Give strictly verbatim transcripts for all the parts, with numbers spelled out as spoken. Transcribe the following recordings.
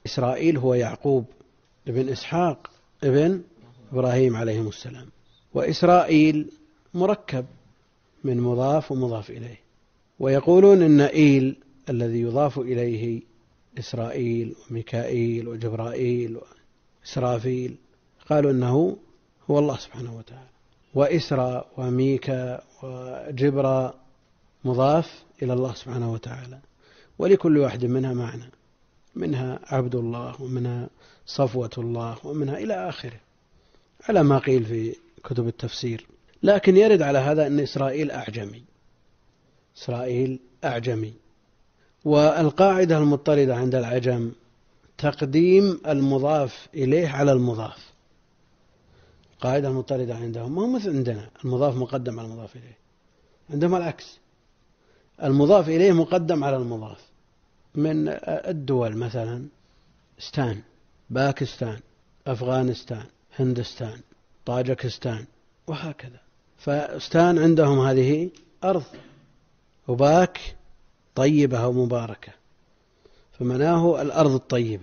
إسرائيل هو يعقوب ابن إسحاق ابن إبراهيم عليهم السلام، وإسرائيل مركب من مضاف ومضاف إليه. ويقولون إن إيل الذي يضاف إليه إسرائيل وميكائيل وجبرائيل وإسرافيل، قالوا إنه هو الله سبحانه وتعالى. وإسرى وميكا وجبرى مضاف إلى الله سبحانه وتعالى، ولكل واحد منها معنى، منها عبد الله ومنها صفوة الله ومنها إلى آخره على ما قيل في كتب التفسير. لكن يرد على هذا أن إسرائيل أعجمي، إسرائيل أعجمي. والقاعدة المضطردة عند العجم تقديم المضاف إليه على المضاف. القاعدة المضطردة عندهم ما هو مثل عندنا المضاف مقدم على المضاف إليه، عندهم العكس، المضاف إليه مقدم على المضاف. من الدول مثلا ستان، باكستان، أفغانستان، هندستان، طاجكستان، وهكذا. فستان عندهم هذه أرض، وباك طيبة ومباركة، فمناه الأرض الطيبة.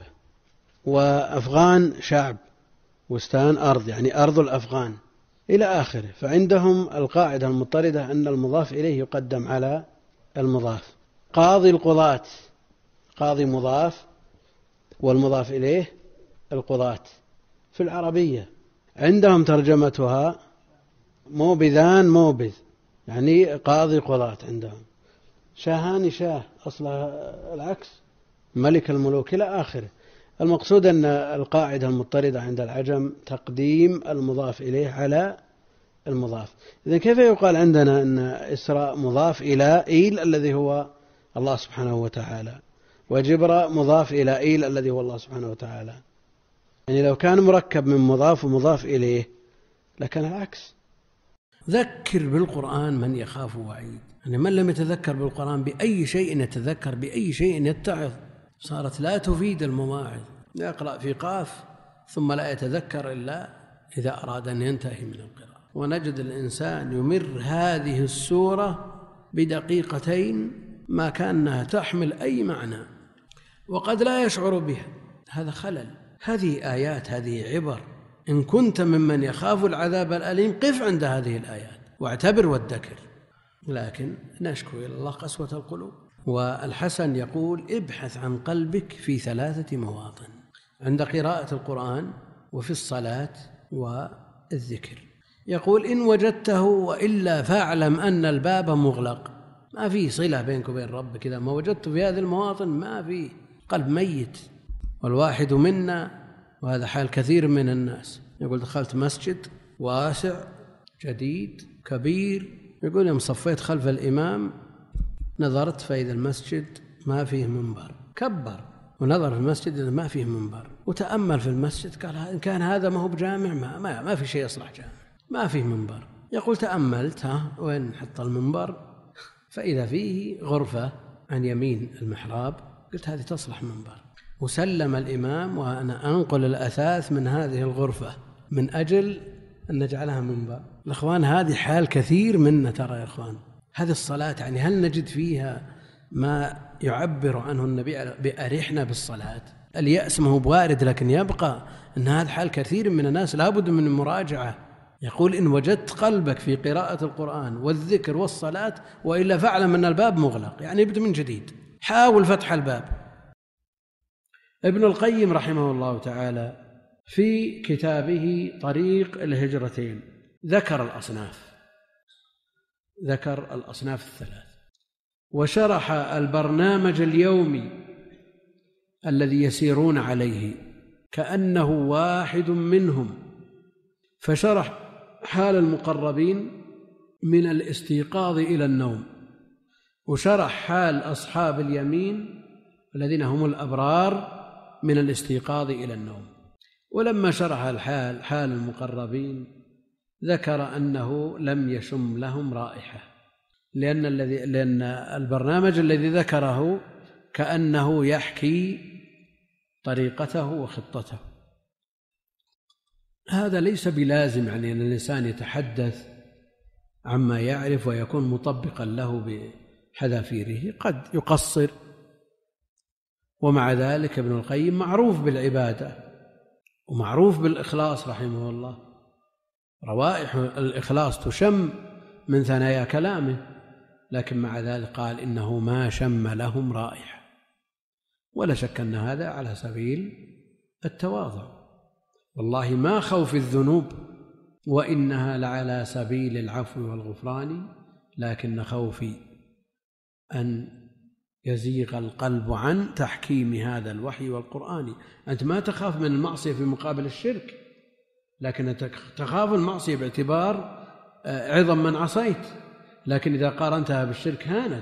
وأفغان شعب، وستان أرض، يعني أرض الأفغان إلى آخره. فعندهم القاعدة المضطردة أن المضاف إليه يقدم على المضاف. قاضي القضاة، قاضي مضاف والمضاف إليه القضاة. في العربية عندهم ترجمتها موبذان موبذ، يعني قاضي قضاة عندهم. شاهان شاه أصلها العكس، ملك الملوك إلى آخره. المقصود أن القاعدة المضطردة عند العجم تقديم المضاف إليه على المضاف. إذن كيف يقال عندنا أن إسراء مضاف إلى إيل الذي هو الله سبحانه وتعالى، وجبر مضاف إلى إيل الذي هو الله سبحانه وتعالى؟ يعني لو كان مركب من مضاف ومضاف إليه لكان العكس. ذكر بالقرآن من يخاف وعيد، يعني من لم يتذكر بالقرآن بأي شيء يتذكر، بأي شيء يتعظ. صارت لا تفيد المواعظ، يقرأ في قاف ثم لا يتذكر إلا إذا أراد أن ينتهي من القراءة. ونجد الإنسان يمر هذه السورة بدقيقتين ما كانها تحمل أي معنى، وقد لا يشعر بها. هذا خلل. هذه آيات، هذه عبر. إن كنت ممن يخاف العذاب الأليم قف عند هذه الآيات واعتبر وادكر. لكن نشكو إلى الله قسوة القلوب. والحسن يقول ابحث عن قلبك في ثلاثة مواطن: عند قراءة القرآن، وفي الصلاة، والذكر. يقول إن وجدته وإلا فاعلم أن الباب مغلق. ما في صلة بينك وبين ربك إذا ما وجدت في هذه المواطن، ما في، قلب ميت. والواحد منا، وهذا حال كثير من الناس، يقول دخلت مسجد واسع جديد كبير، يقول يوم صفيت خلف الإمام نظرت فإذا المسجد ما فيه منبر، كبر ونظر في المسجد إذا ما فيه منبر، وتأمل في المسجد قال إن كان هذا ما هو بجامع، ما, ما, ما في شيء يصلح جامع، ما فيه منبر. يقول تأملت، ها وين حط المنبر؟ فإذا فيه غرفة عن يمين المحراب، قلت هذه تصلح منبر. وسلم الإمام وأنا أنقل الأثاث من هذه الغرفة من أجل أن نجعلها منبر. الأخوان هذه حال كثير منا ترى يا أخوان. هذه الصلاة يعني هل نجد فيها ما يعبر عنه النبي بأرحنا بالصلاة؟ اليأس ما هو بوارد، لكن يبقى أن هذا حال كثير من الناس لابد من المراجعة. يقول إن وجدت قلبك في قراءة القرآن والذكر والصلاة وإلا فاعلم أن الباب مغلق، يعني ابدأ من جديد، حاول فتح الباب. ابن القيم رحمه الله تعالى في كتابه طريق الهجرتين ذكر الأصناف ذكر الأصناف الثلاث، وشرح البرنامج اليومي الذي يسيرون عليه كأنه واحد منهم، فشرح حال المقربين من الاستيقاظ إلى النوم، وشرح حال أصحاب اليمين الذين هم الأبرار من الاستيقاظ إلى النوم. ولما شرح الحال حال المقربين ذكر أنه لم يشم لهم رائحة، لأن الذي لأن البرنامج الذي ذكره كأنه يحكي طريقته وخطته. هذا ليس بلازم يعني أن الإنسان يتحدث عما يعرف ويكون مطبقا له بحذافيره، قد يقصر ومع ذلك ابن القيم معروف بالعبادة ومعروف بالإخلاص رحمه الله، روائح الإخلاص تشم من ثنايا كلامه، لكن مع ذلك قال إنه ما شم لهم رائحة. ولا شك أن هذا على سبيل التواضع، والله ما خوف الذنوب وإنها لعلى سبيل العفو والغفران، لكن خوفي أن يزيغ القلب عن تحكيم هذا الوحي والقرآن. أنت ما تخاف من المعصية في مقابل الشرك، لكن تخاف المعصية باعتبار عظم من عصيت، لكن إذا قارنتها بالشرك هانت،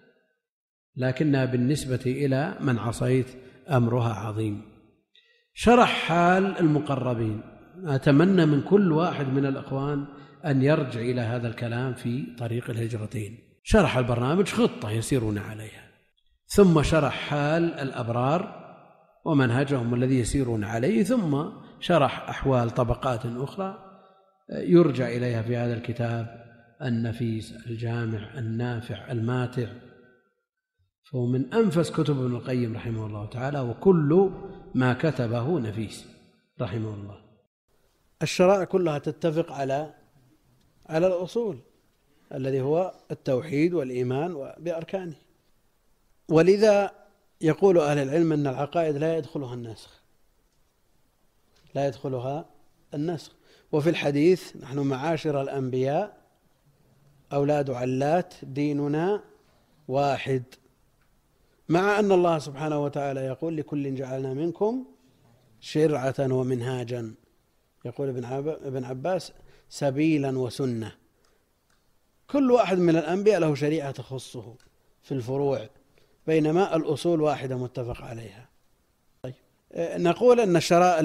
لكنها بالنسبة إلى من عصيت أمرها عظيم. شرح حال المقربين. أتمنى من كل واحد من الأخوان أن يرجع إلى هذا الكلام في طريق الهجرتين. شرح البرنامج خطة يسيرون عليها، ثم شرح حال الأبرار ومنهجهم الذي يسيرون عليه، ثم شرح أحوال طبقات أخرى يرجع إليها في هذا الكتاب النفيس الجامع النافع الماتع. فهو من أنفس كتب ابن القيم رحمه الله تعالى، وكل ما كتبه نفيس رحمه الله. الشرائع كلها تتفق على على الأصول الذي هو التوحيد والإيمان بأركانه، ولذا يقول أهل العلم أن العقائد لا يدخلها النسخ، لا يدخلها النسخ. وفي الحديث: نحن معاشر الأنبياء أولاد علات ديننا واحد، مع أن الله سبحانه وتعالى يقول: لكل جعلنا منكم شرعة ومنهاجا، يقول ابن عباس: سبيلا وسنة. كل واحد من الأنبياء له شريعة تخصه في الفروع، بينما الأصول واحدة متفق عليها. طيب. نقول أن الشرائع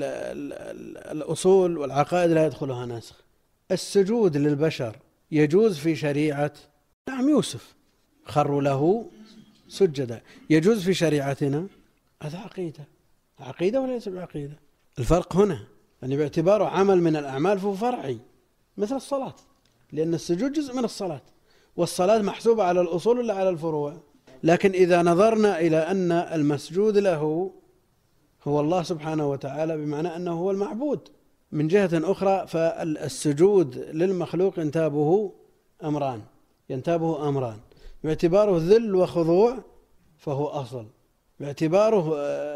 الأصول والعقائد لا يدخلها نسخ. السجود للبشر يجوز في شريعة نعم يوسف، خروا له سجدا، يجوز في شريعتنا. هذا عقيدة، عقيدة وليس بعقيدة. الفرق هنا يعني باعتباره عمل من الأعمال فهو فرعي مثل الصلاة، لأن السجود جزء من الصلاة، والصلاة محسوبة على الأصول ولا على الفروع. لكن إذا نظرنا إلى أن المسجود له هو الله سبحانه وتعالى، بمعنى أنه هو المعبود، من جهة أخرى فالسجود للمخلوق ينتابه أمران ينتابه أمران باعتباره ذل وخضوع فهو أصل، باعتباره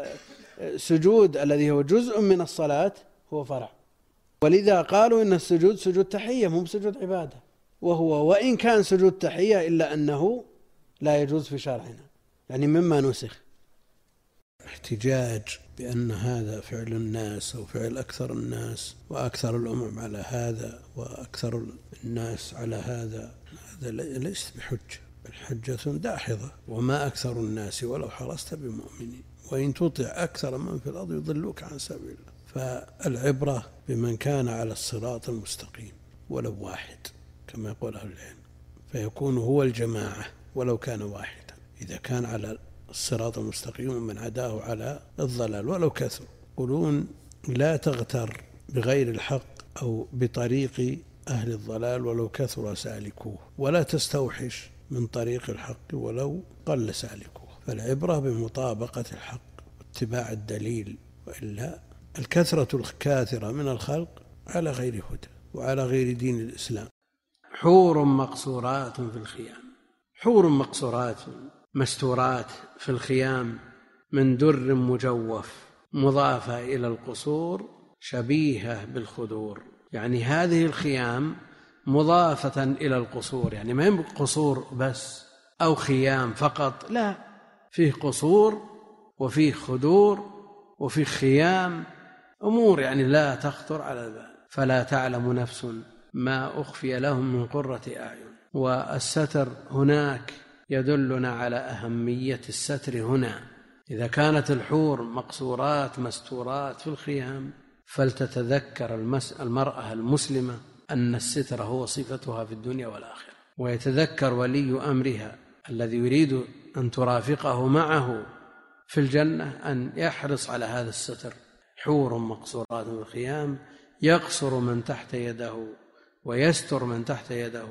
سجود الذي هو جزء من الصلاة هو فرع. ولذا قالوا إن السجود سجود تحية مو سجود عبادة، وهو وإن كان سجود تحية إلا أنه لا يجوز في شرعنا، يعني مما نسخ. احتجاج بأن هذا فعل الناس أو فعل أكثر الناس وأكثر الأمم على هذا وأكثر الناس على هذا، هذا ليس بحجة، الحجة داحضة. وما أكثر الناس ولو حرصت بمؤمنين وإن تطع أكثر من في الأرض يضلوك عن سبيل الله. فالعبرة بمن كان على الصراط المستقيم ولو واحد كما يقول أهل العلم، فيكون هو الجماعة ولو كان واحدا. إذا كان على الصراط المستقيم من عداه على الضلال ولو كثر. يقولون: لا تغتر بغير الحق أو بطريق أهل الضلال ولو كثر سالكوه، ولا تستوحش من طريق الحق ولو قل سالكوه. فالعبرة بمطابقة الحق واتباع الدليل، وإلا الكثرة الكاثرة من الخلق على غير هدى وعلى غير دين الإسلام. حور مقصورات في الخيام، حور مقصورات مستورات في الخيام من در مجوف مضافة إلى القصور شبيهة بالخدور. يعني هذه الخيام مضافة إلى القصور، يعني ما يمكن قصور بس أو خيام فقط، لا، فيه قصور وفيه خدور وفيه خيام، أمور يعني لا تخطر على البال. فلا تعلم نفس ما أخفي لهم من قرة أعين. والستر هناك يدلنا على أهمية الستر هنا. إذا كانت الحور مقصورات مستورات في الخيام، فلتتذكر المرأة المسلمة أن الستر هو صفتها في الدنيا والآخرة، ويتذكر ولي أمرها الذي يريد أن ترافقه معه في الجنة أن يحرص على هذا الستر. حور مقصورات في الخيام يقصر من تحت يده ويستر من تحت يده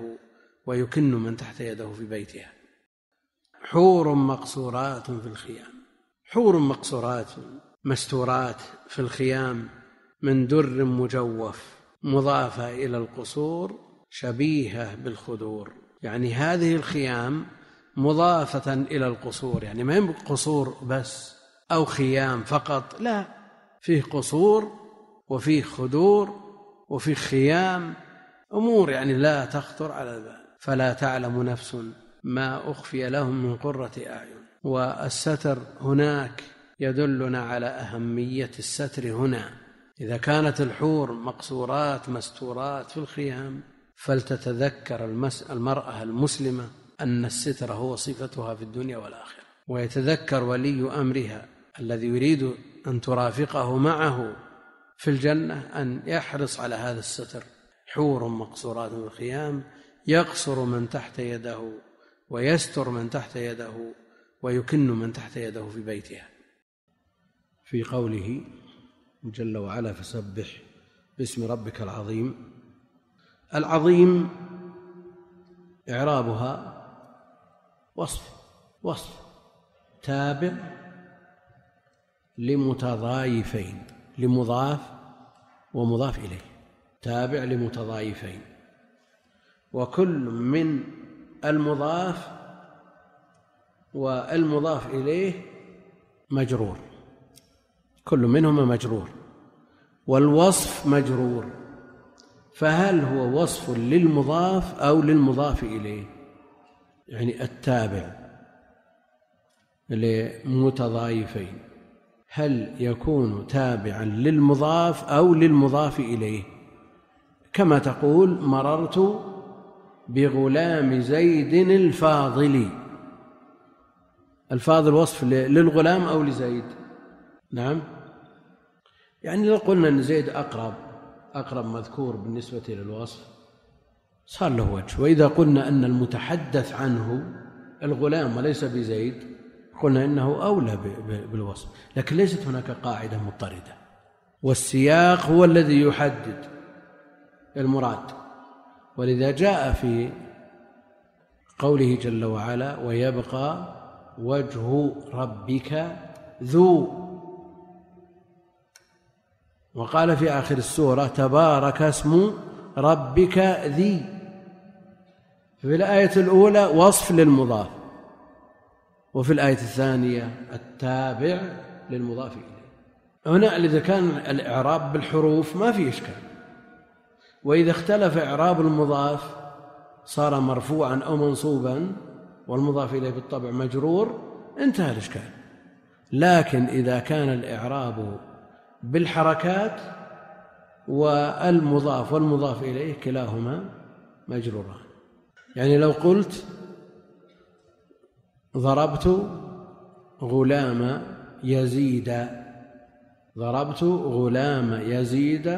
ويكن من تحت يده في بيتها. حور مقصورات في الخيام، حور مقصورات مستورات في الخيام من در مجوف مضافة إلى القصور شبيهة بالخدور. يعني هذه الخيام مضافة إلى القصور، يعني ما هي قصور بس أو خيام فقط، لا، فيه قصور وفيه خدور وفيه خيام، أمور يعني لا تخطر على البال. فلا تعلم نفس ما أخفي لهم من قرة أعين. والستر هناك يدلنا على أهمية الستر هنا. إذا كانت الحور مقصورات مستورات في الخيام فلتتذكر المرأة المسلمة أن الستر هو صفتها في الدنيا والآخرة، ويتذكر ولي أمرها الذي يريد أن ترافقه معه في الجنة أن يحرص على هذا الستر. حور مقصورات في الخيام يقصر من تحت يده ويستر من تحت يده ويكن من تحت يده في بيتها. في قوله جل وعلا فسبح باسم ربك العظيم، العظيم إعرابها وصف وصف تابع لمتضايفين، لمضاف ومضاف إليه، تابع لمتضايفين، وكل من المضاف والمضاف إليه مجرور، كل منهما مجرور، والوصف مجرور. فهل هو وصف للمضاف أو للمضاف إليه؟ يعني التابع لمتضايفين هل يكون تابعا للمضاف أو للمضاف إليه؟ كما تقول مررت بغلام زيد الفاضل، الفاضل وصف للغلام أو لزيد؟ نعم، يعني لو قلنا أن زيد أقرب أقرب مذكور بالنسبة للوصف صار له وجه. وإذا قلنا أن المتحدث عنه الغلام وليس بزيد قلنا إنه أولى بالوصف، لكن ليست هناك قاعدة مضطردة، والسياق هو الذي يحدد المراد. ولذا جاء في قوله جل وعلا ويبقى وجه ربك ذو، وقال في آخر السورة تبارك اسم ربك ذي. في الآية الأولى وصف للمضاف، وفي الآية الثانية التابع للمضاف إليه. هنا إذا كان الإعراب بالحروف ما في إشكال، وإذا اختلف إعراب المضاف صار مرفوعا أو منصوبا والمضاف إليه بالطبع مجرور انتهى الإشكال. لكن إذا كان الإعراب بالحركات والمضاف والمضاف إليه كلاهما مجروران، يعني لو قلت ضربت غلام يزيد، ضربت غلام يزيد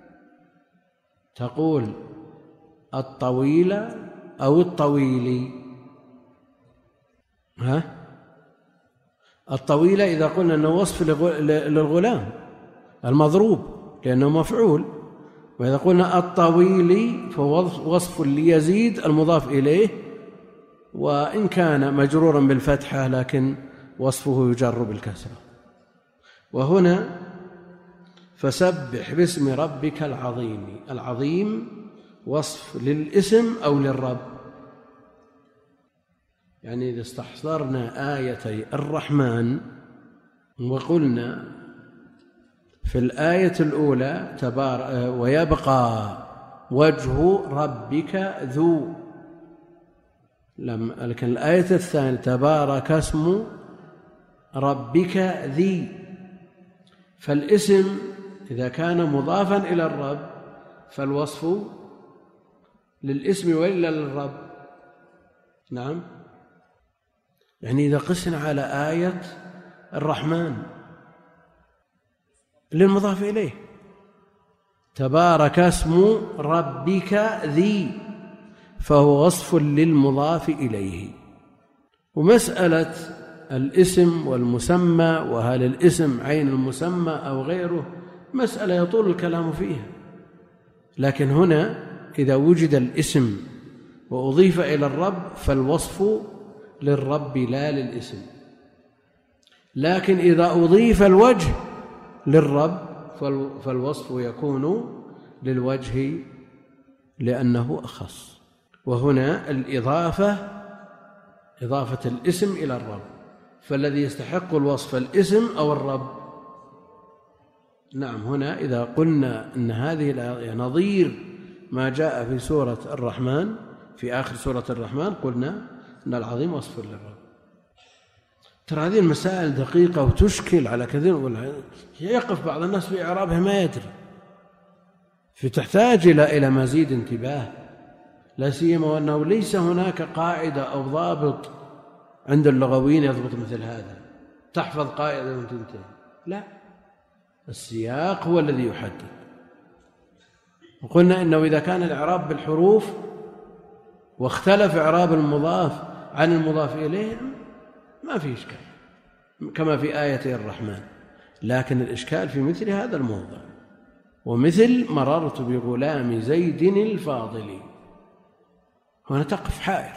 تقول الطويل أو الطويل؟ ها؟ الطويل إذا قلنا أنه وصف للغلام المضروب لأنه مفعول، وإذا قلنا الطويل فهو وصف ليزيد المضاف إليه، وإن كان مجرورا بالفتحة لكن وصفه يجر بالكسرة. وهنا فسبح باسم ربك العظيم، العظيم وصف للاسم أو للرب. يعني إذا استحضرنا آيتي الرحمن وقلنا في الآية الأولى تبارك ويبقى وجه ربك ذو، لكن الآية الثانية تبارك اسم ربك ذي، فالاسم إذا كان مضافا إلى الرب فالوصف للاسم وإلا للرب؟ نعم، يعني إذا قسنا على آية الرحمن للمضاف إليه تبارك اسم ربك ذي فهو وصف للمضاف إليه. ومسألة الاسم والمسمى وهل الاسم عين المسمى أو غيره مسألة يطول الكلام فيها، لكن هنا إذا وجد الاسم وأضيف إلى الرب فالوصف للرب لا للاسم. لكن إذا أضيف الوجه للرب فالوصف يكون للوجه لأنه أخص. وهنا الإضافة إضافة الاسم إلى الرب، فالذي يستحق الوصف الاسم أو الرب. نعم، هنا إذا قلنا أن هذه الآية نظير ما جاء في سورة الرحمن، في آخر سورة الرحمن قلنا أن العظيم وصف للرب. ترى هذه المسائل دقيقة وتشكل على كثير، يقف بعض الناس في إعرابها ما يدري، فتحتاج إلى إلى مزيد انتباه، لا سيما وأنه ليس هناك قاعدة أو ضابط عند اللغويين يضبط مثل هذا، تحفظ قاعدة وتنتهي. لا، السياق هو الذي يحدد. وقلنا إنه إذا كان الإعراب بالحروف واختلف إعراب المضاف عن المضاف إليه ما في إشكال، كما في آية الرحمن، لكن الإشكال في مثل هذا الموضع، ومثل مررت بغلام زيد الفاضل، هنا تقف حائر،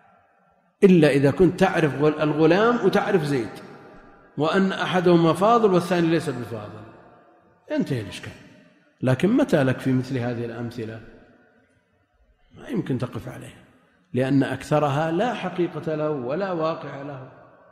إلا إذا كنت تعرف الغلام وتعرف زيد، وأن أحدهما فاضل والثاني ليس بفاضل، ينتهي الإشكال. لكن متى لك في مثل هذه الأمثلة ما يمكن تقف عليها، لأن أكثرها لا حقيقة له ولا واقع له.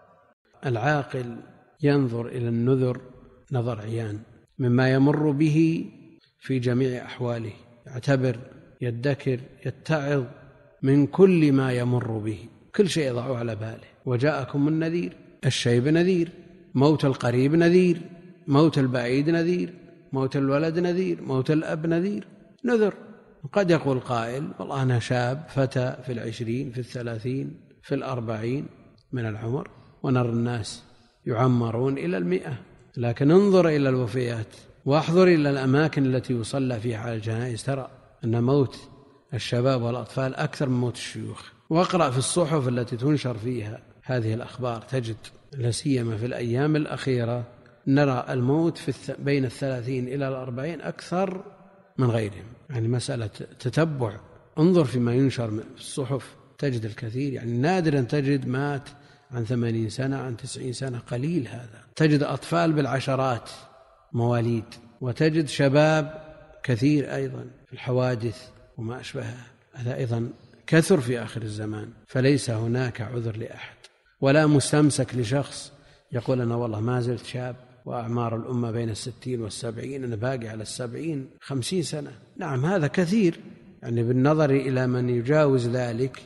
العاقل ينظر إلى النذر نظر عيان مما يمر به في جميع أحواله، يعتبر، يدكر، يتعظ من كل ما يمر به، كل شيء يضعه على باله. وجاءكم النذير، الشيب نذير، موت القريب نذير، موت البعيد نذير، موت الولد نذير، موت الأب نذير، نذر. قد يقول قائل والله أنا شاب فتى في العشرين، في الثلاثين، في الأربعين من العمر، ونرى الناس يعمرون إلى المئة، لكن انظر إلى الوفيات واحضر إلى الأماكن التي يصلى فيها على الجنائز، ترى أن موت الشباب والأطفال أكثر من موت الشيوخ. واقرأ في الصحف التي تنشر فيها هذه الأخبار، تجد لا سيما في الأيام الأخيرة نرى الموت في بين الثلاثين إلى الأربعين أكثر من غيرهم. يعني مسألة تتبع، انظر فيما ينشر في الصحف تجد الكثير، يعني نادرا تجد مات عن ثمانين سنة، عن تسعين سنة، قليل هذا. تجد أطفال بالعشرات مواليد، وتجد شباب كثير أيضا في الحوادث وما أشبهها. هذا أيضا كثر في آخر الزمان، فليس هناك عذر لأحد ولا مستمسك لشخص يقول أنا والله ما زلت شاب وأعمار الأمة بين الستين والسبعين، أنا باقي على السبعين خمسين سنة. نعم هذا كثير، يعني بالنظر إلى من يجاوز ذلك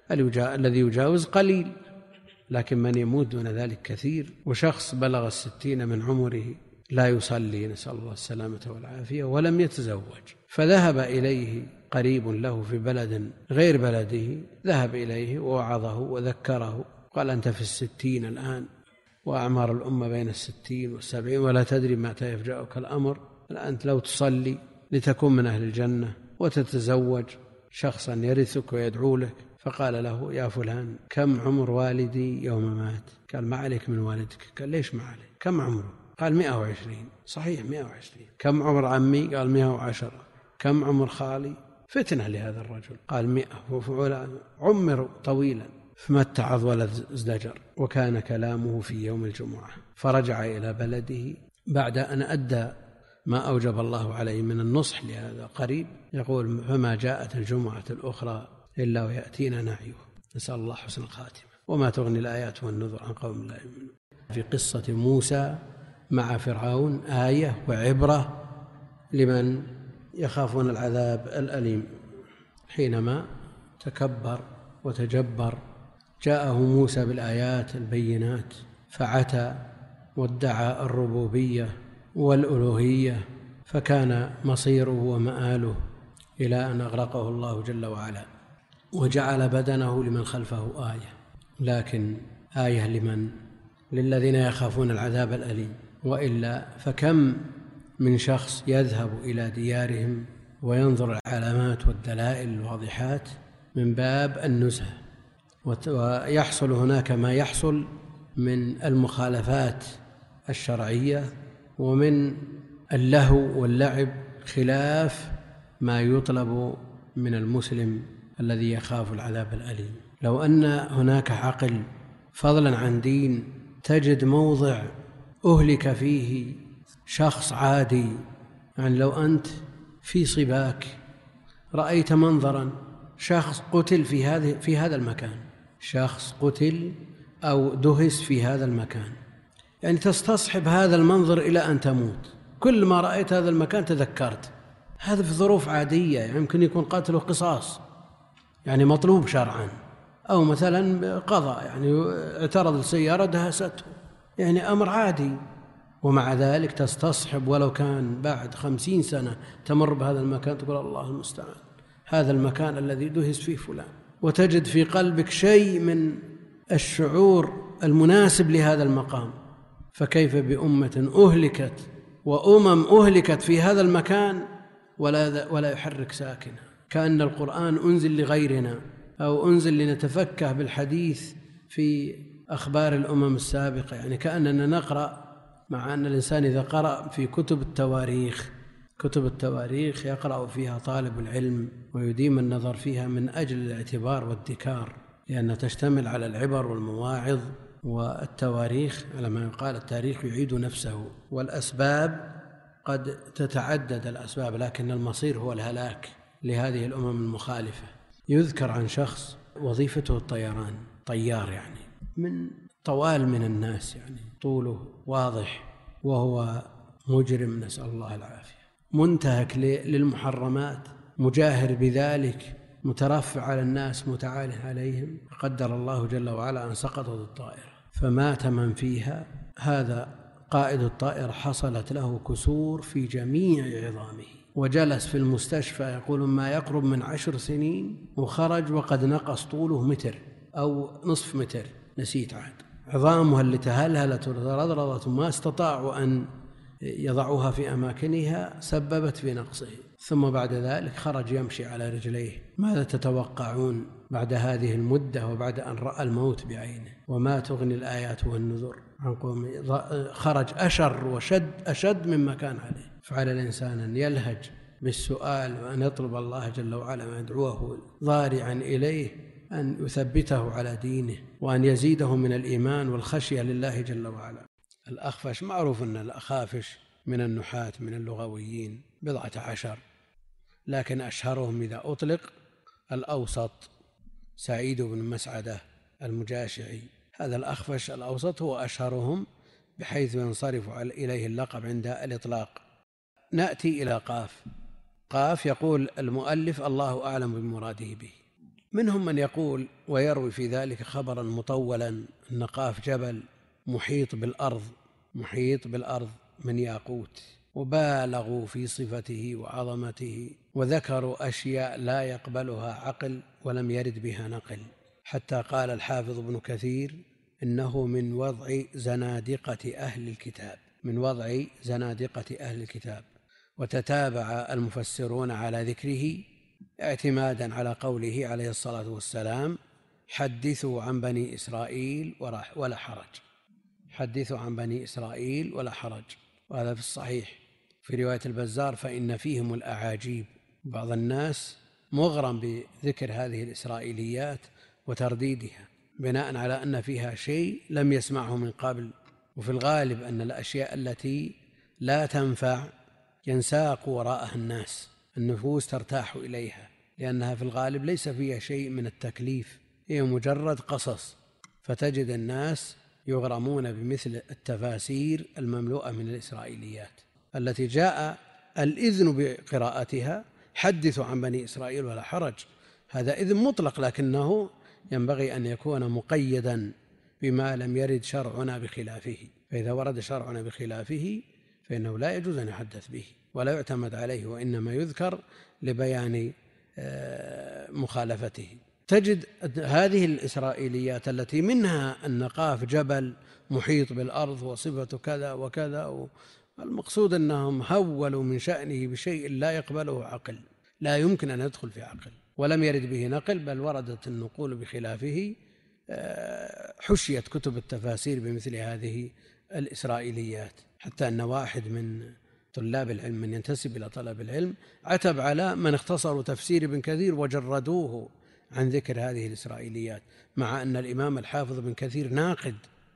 الذي يجاوز قليل، لكن من يموت دون ذلك كثير. وشخص بلغ الستين من عمره لا يصلي، نسأل الله السلامة والعافية، ولم يتزوج، فذهب إليه قريب له في بلد غير بلده، ذهب إليه ووعظه وذكره، قال أنت في الستين الآن وأعمار الأمة بين الستين والسبعين ولا تدري متى يفجأك الأمر، أنت لو تصلي لتكون من أهل الجنة وتتزوج شخصا يرثك ويدعو لك. فقال له يا فلان كم عمر والدي يوم مات؟ قال ما عليك من والدك. قال ليش ما عليك؟ كم عمره؟ قال مئة وعشرين. صحيح مئة وعشرين. كم عمر عمي؟ قال مئة وعشرة. كم عمر خالي؟ فتنة لهذا الرجل، قال مئة، عمر طويلا، فما اتعظ ولا ازدجر. وكان كلامه في يوم الجمعة، فرجع إلى بلده بعد أن أدى ما أوجب الله عليه من النصح لهذا قريب، يقول فما جاءت الجمعة الأخرى إلا ويأتينا نعيه، نسأل الله حسن الخاتمة. وما تغني الآيات والنذر عن قوم لا يؤمنون. في قصة موسى مع فرعون آية وعبرة لمن يخافون العذاب الأليم. حينما تكبر وتجبر جاءه موسى بالآيات البينات، فعتى وادعى الربوبية والألوهية، فكان مصيره ومآله إلى أن أغرقه الله جل وعلا، وجعل بدنه لمن خلفه آية، لكن آية لمن؟ للذين يخافون العذاب الأليم. وإلا فكم من شخص يذهب إلى ديارهم وينظر العلامات والدلائل الواضحات من باب النزهة، ويحصل هناك ما يحصل من المخالفات الشرعية ومن اللهو واللعب خلاف ما يطلب من المسلم الذي يخاف العذاب الأليم. لو أن هناك عقل فضلا عن دين تجد موضع أهلك فيه شخص عادي، يعني لو أنت في صباك رأيت منظرا شخص قتل في هذه في هذا المكان، شخص قتل أو دهس في هذا المكان، يعني تستصحب هذا المنظر إلى أن تموت. كل ما رأيت هذا المكان تذكرت. هذا في ظروف عادية، يعني يمكن يكون قتله قصاص، يعني مطلوب شرعا، أو مثلا قضاء، يعني اعترض السيارة دهسته، يعني أمر عادي. ومع ذلك تستصحب ولو كان بعد خمسين سنة تمر بهذا المكان تقول الله المستعان، هذا المكان الذي دهس فيه فلان، وتجد في قلبك شيء من الشعور المناسب لهذا المقام. فكيف بأمة أهلكت وأمم أهلكت في هذا المكان ولا ولا يحرك ساكنة؟ كأن القرآن أنزل لغيرنا، أو أنزل لنتفكه بالحديث في أخبار الأمم السابقة، يعني كأننا نقرأ، مع أن الإنسان إذا قرأ في كتب التواريخ كتب التواريخ يقرأ فيها طالب العلم ويديم النظر فيها من أجل الاعتبار والذكار، لأنها تشتمل على العبر والمواعظ. والتواريخ على ما يقال التاريخ يعيد نفسه، والأسباب قد تتعدد الأسباب، لكن المصير هو الهلاك لهذه الأمم المخالفة. يذكر عن شخص وظيفته الطيران، طيار يعني من طوال من الناس، يعني طوله واضح، وهو مجرم نسأل الله العافية، منتهك للمحرمات، مجاهر بذلك، مترفع على الناس، متعال عليهم. قدر الله جل وعلا أن سقطت الطائرة فمات من فيها. هذا قائد الطائرة حصلت له كسور في جميع عظامه، وجلس في المستشفى يقول ما يقرب من عشر سنين، وخرج وقد نقص طوله متر أو نصف متر، نسيت عاد. عظامها اللي تهلهلت وترضرضت وما استطاعوا أن يضعوها في أماكنها سببت في نقصه. ثم بعد ذلك خرج يمشي على رجليه. ماذا تتوقعون بعد هذه المدة وبعد أن رأى الموت بعينه؟ وما تغني الآيات والنذر عن قوم. خرج أشر وشد أشد مما كان عليه. فعلى الإنسان أن يلهج بالسؤال وأن يطلب الله جل وعلا ويدعوه ضارعا إليه أن يثبته على دينه، وأن يزيده من الإيمان والخشية لله جل وعلا. الأخفش معروف أن الأخافش من النحاة من اللغويين بضعة عشر، لكن أشهرهم إذا أطلق الأوسط، سعيد بن مسعدة المجاشعي. هذا الأخفش الأوسط هو أشهرهم، بحيث ينصرف إليه اللقب عند الإطلاق. نأتي إلى قاف. قاف يقول المؤلف الله أعلم بمراده به. منهم من يقول ويروي في ذلك خبرا مطولا أن قاف جبل محيط بالأرض محيط بالأرض من ياقوت، وبالغوا في صفته وعظمته، وذكروا أشياء لا يقبلها عقل ولم يرد بها نقل، حتى قال الحافظ ابن كثير إنه من وضع زنادقة أهل الكتاب من وضع زنادقة أهل الكتاب. وتتابع المفسرون على ذكره اعتمادا على قوله عليه الصلاة والسلام حدثوا عن بني إسرائيل ولا حرج حدثوا عن بني إسرائيل ولا حرج. وهذا في الصحيح. في رواية البزار فإن فيهم الأعاجيب. بعض الناس مغرم بذكر هذه الإسرائيليات وترديدها بناء على أن فيها شيء لم يسمعه من قبل. وفي الغالب أن الأشياء التي لا تنفع ينساق وراءها الناس، النفوس ترتاح إليها، لأنها في الغالب ليس فيها شيء من التكليف، هي مجرد قصص. فتجد الناس يغرمون بمثل التفاسير المملوءة من الإسرائيليات التي جاء الإذن بقراءتها حدثوا عن بني إسرائيل ولا حرج. هذا إذن مطلق، لكنه ينبغي أن يكون مقيدا بما لم يرد شرعنا بخلافه. فإذا ورد شرعنا بخلافه فإنه لا يجوز أن يحدث به ولا يعتمد عليه، وإنما يذكر لبيان مخالفته. تجد هذه الإسرائيليات التي منها أن قاف جبل محيط بالأرض وصفة كذا وكذا، المقصود أنهم هولوا من شأنه بشيء لا يقبله عقل، لا يمكن أن يدخل في عقل، ولم يرد به نقل، بل وردت النقول بخلافه. حشيت كتب التفاسير بمثل هذه الإسرائيليات، حتى أن واحد من طلاب العلم من ينتسب إلى طلب العلم عتب على من اختصروا تفسير ابن كثير وجردوه عن ذكر هذه الإسرائيليات، مع أن الإمام الحافظ ابن كثير ناقد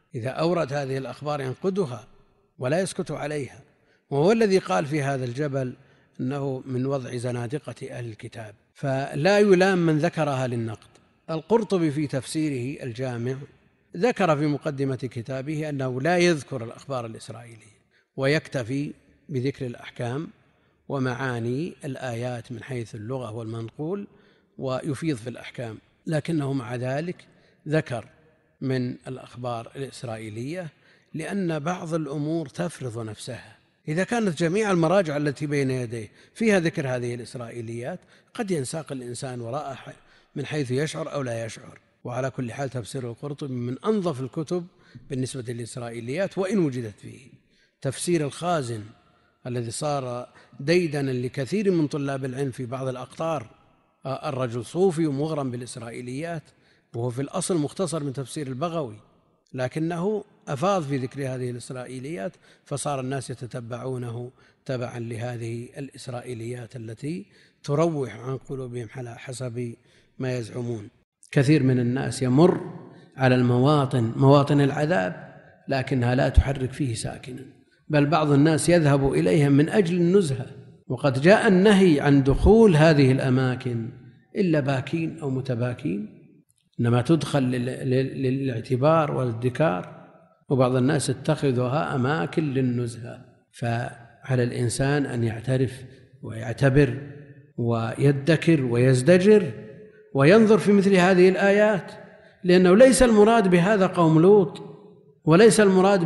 إذا أورد هذه الأخبار ينقدها ولا يسكت عليها، وهو الذي قال في هذا الجبل أنه من وضع زنادقة أهل الكتاب، فلا يلام من ذكرها للنقد. القرطبي في تفسيره الجامع ذكر في مقدمة كتابه أنه لا يذكر الأخبار الإسرائيلية ويكتفي بذكر الأحكام ومعاني الآيات من حيث اللغة والمنقول ويفيض في الأحكام، لكنه مع ذلك ذكر من الأخبار الإسرائيلية لأن بعض الأمور تفرض نفسها. إذا كانت جميع المراجع التي بين يديه فيها ذكر هذه الإسرائيليات قد ينساق الإنسان وراء من حيث يشعر أو لا يشعر. وعلى كل حال تفسير القرطبي من أنظف الكتب بالنسبة للإسرائيليات وإن وجدت فيه. تفسير الخازن الذي صار ديدنا لكثير من طلاب العلم في بعض الأقطار، الرجل صوفي ومغرم بالإسرائيليات، وهو في الأصل مختصر من تفسير البغوي، لكنه أفاض في ذكر هذه الإسرائيليات فصار الناس يتتبعونه تبعا لهذه الإسرائيليات التي تروح عن قلوبهم على حسب ما يزعمون. كثير من الناس يمر على المواطن مواطن العذاب لكنها لا تحرك فيه ساكنا، بل بعض الناس يذهب إليها من أجل النزهة، وقد جاء النهي عن دخول هذه الأماكن إلا باكين أو متباكين، إنما تدخل للاعتبار والادكار، وبعض الناس اتخذها أماكن للنزهة. فعلى الإنسان أن يعترف ويعتبر ويدكر ويزدجر وينظر في مثل هذه الآيات، لأنه ليس المراد بهذا قوم لوط، وليس المراد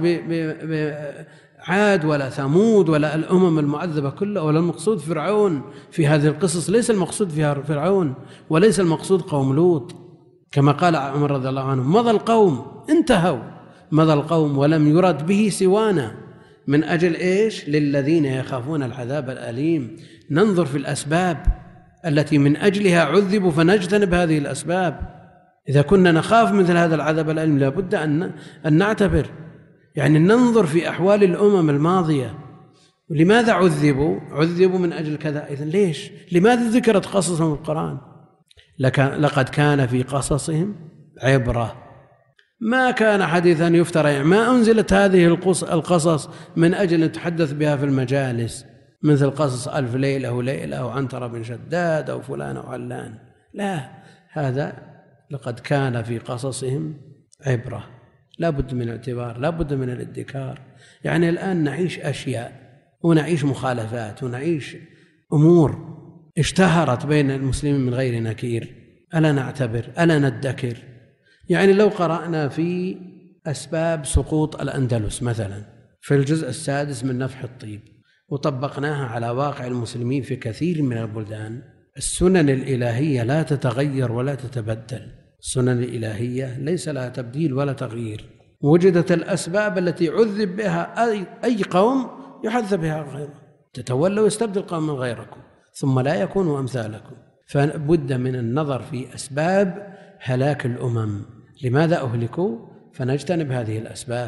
بعاد ولا ثمود ولا الأمم المعذبة كلها، ولا المقصود فرعون في هذه القصص، ليس المقصود فيها فرعون، وليس المقصود قوم لوط. كما قال عمر رضي الله عنه: مضى القوم انتهوا، مضى القوم ولم يرد به سوانا. من أجل إيش؟ للذين يخافون العذاب الأليم. ننظر في الأسباب التي من أجلها عذبوا فنجتنب هذه الأسباب. إذا كنا نخاف مثل هذا العذاب الأليم لابد أن نعتبر، يعني ننظر في أحوال الأمم الماضية، لماذا عذبوا؟ عذبوا من أجل كذا، إذن ليش؟ لماذا ذكرت قصصهم في القرآن؟ لقد كان في قصصهم عبرة، ما كان حديثا يفترى، ما أنزلت هذه القصص من أجل أن نتحدث بها في المجالس مثل قصص ألف ليلة وليلة أو عنترة بن شداد أو فلان أو علان، لا، هذا لقد كان في قصصهم عبرة، لا بد من الاعتبار، لا بد من الادكار. يعني الآن نعيش أشياء ونعيش مخالفات ونعيش أمور اشتهرت بين المسلمين من غير نكير، ألا نعتبر؟ ألا ندكر؟ يعني لو قرأنا في أسباب سقوط الأندلس مثلا في الجزء السادس من نفح الطيب وطبقناها على واقع المسلمين في كثير من البلدان، السنن الإلهية لا تتغير ولا تتبدل. السنن الإلهية ليس لها تبديل ولا تغيير. وجدت الأسباب التي عذب بها أي, أي قوم يحذب بها غيره، تتولوا ويستبدل قوم من غيركم ثم لا يكونوا أمثالكم. فبد من النظر في أسباب هلاك الأمم، لماذا أهلكوا، فنجتنب هذه الأسباب.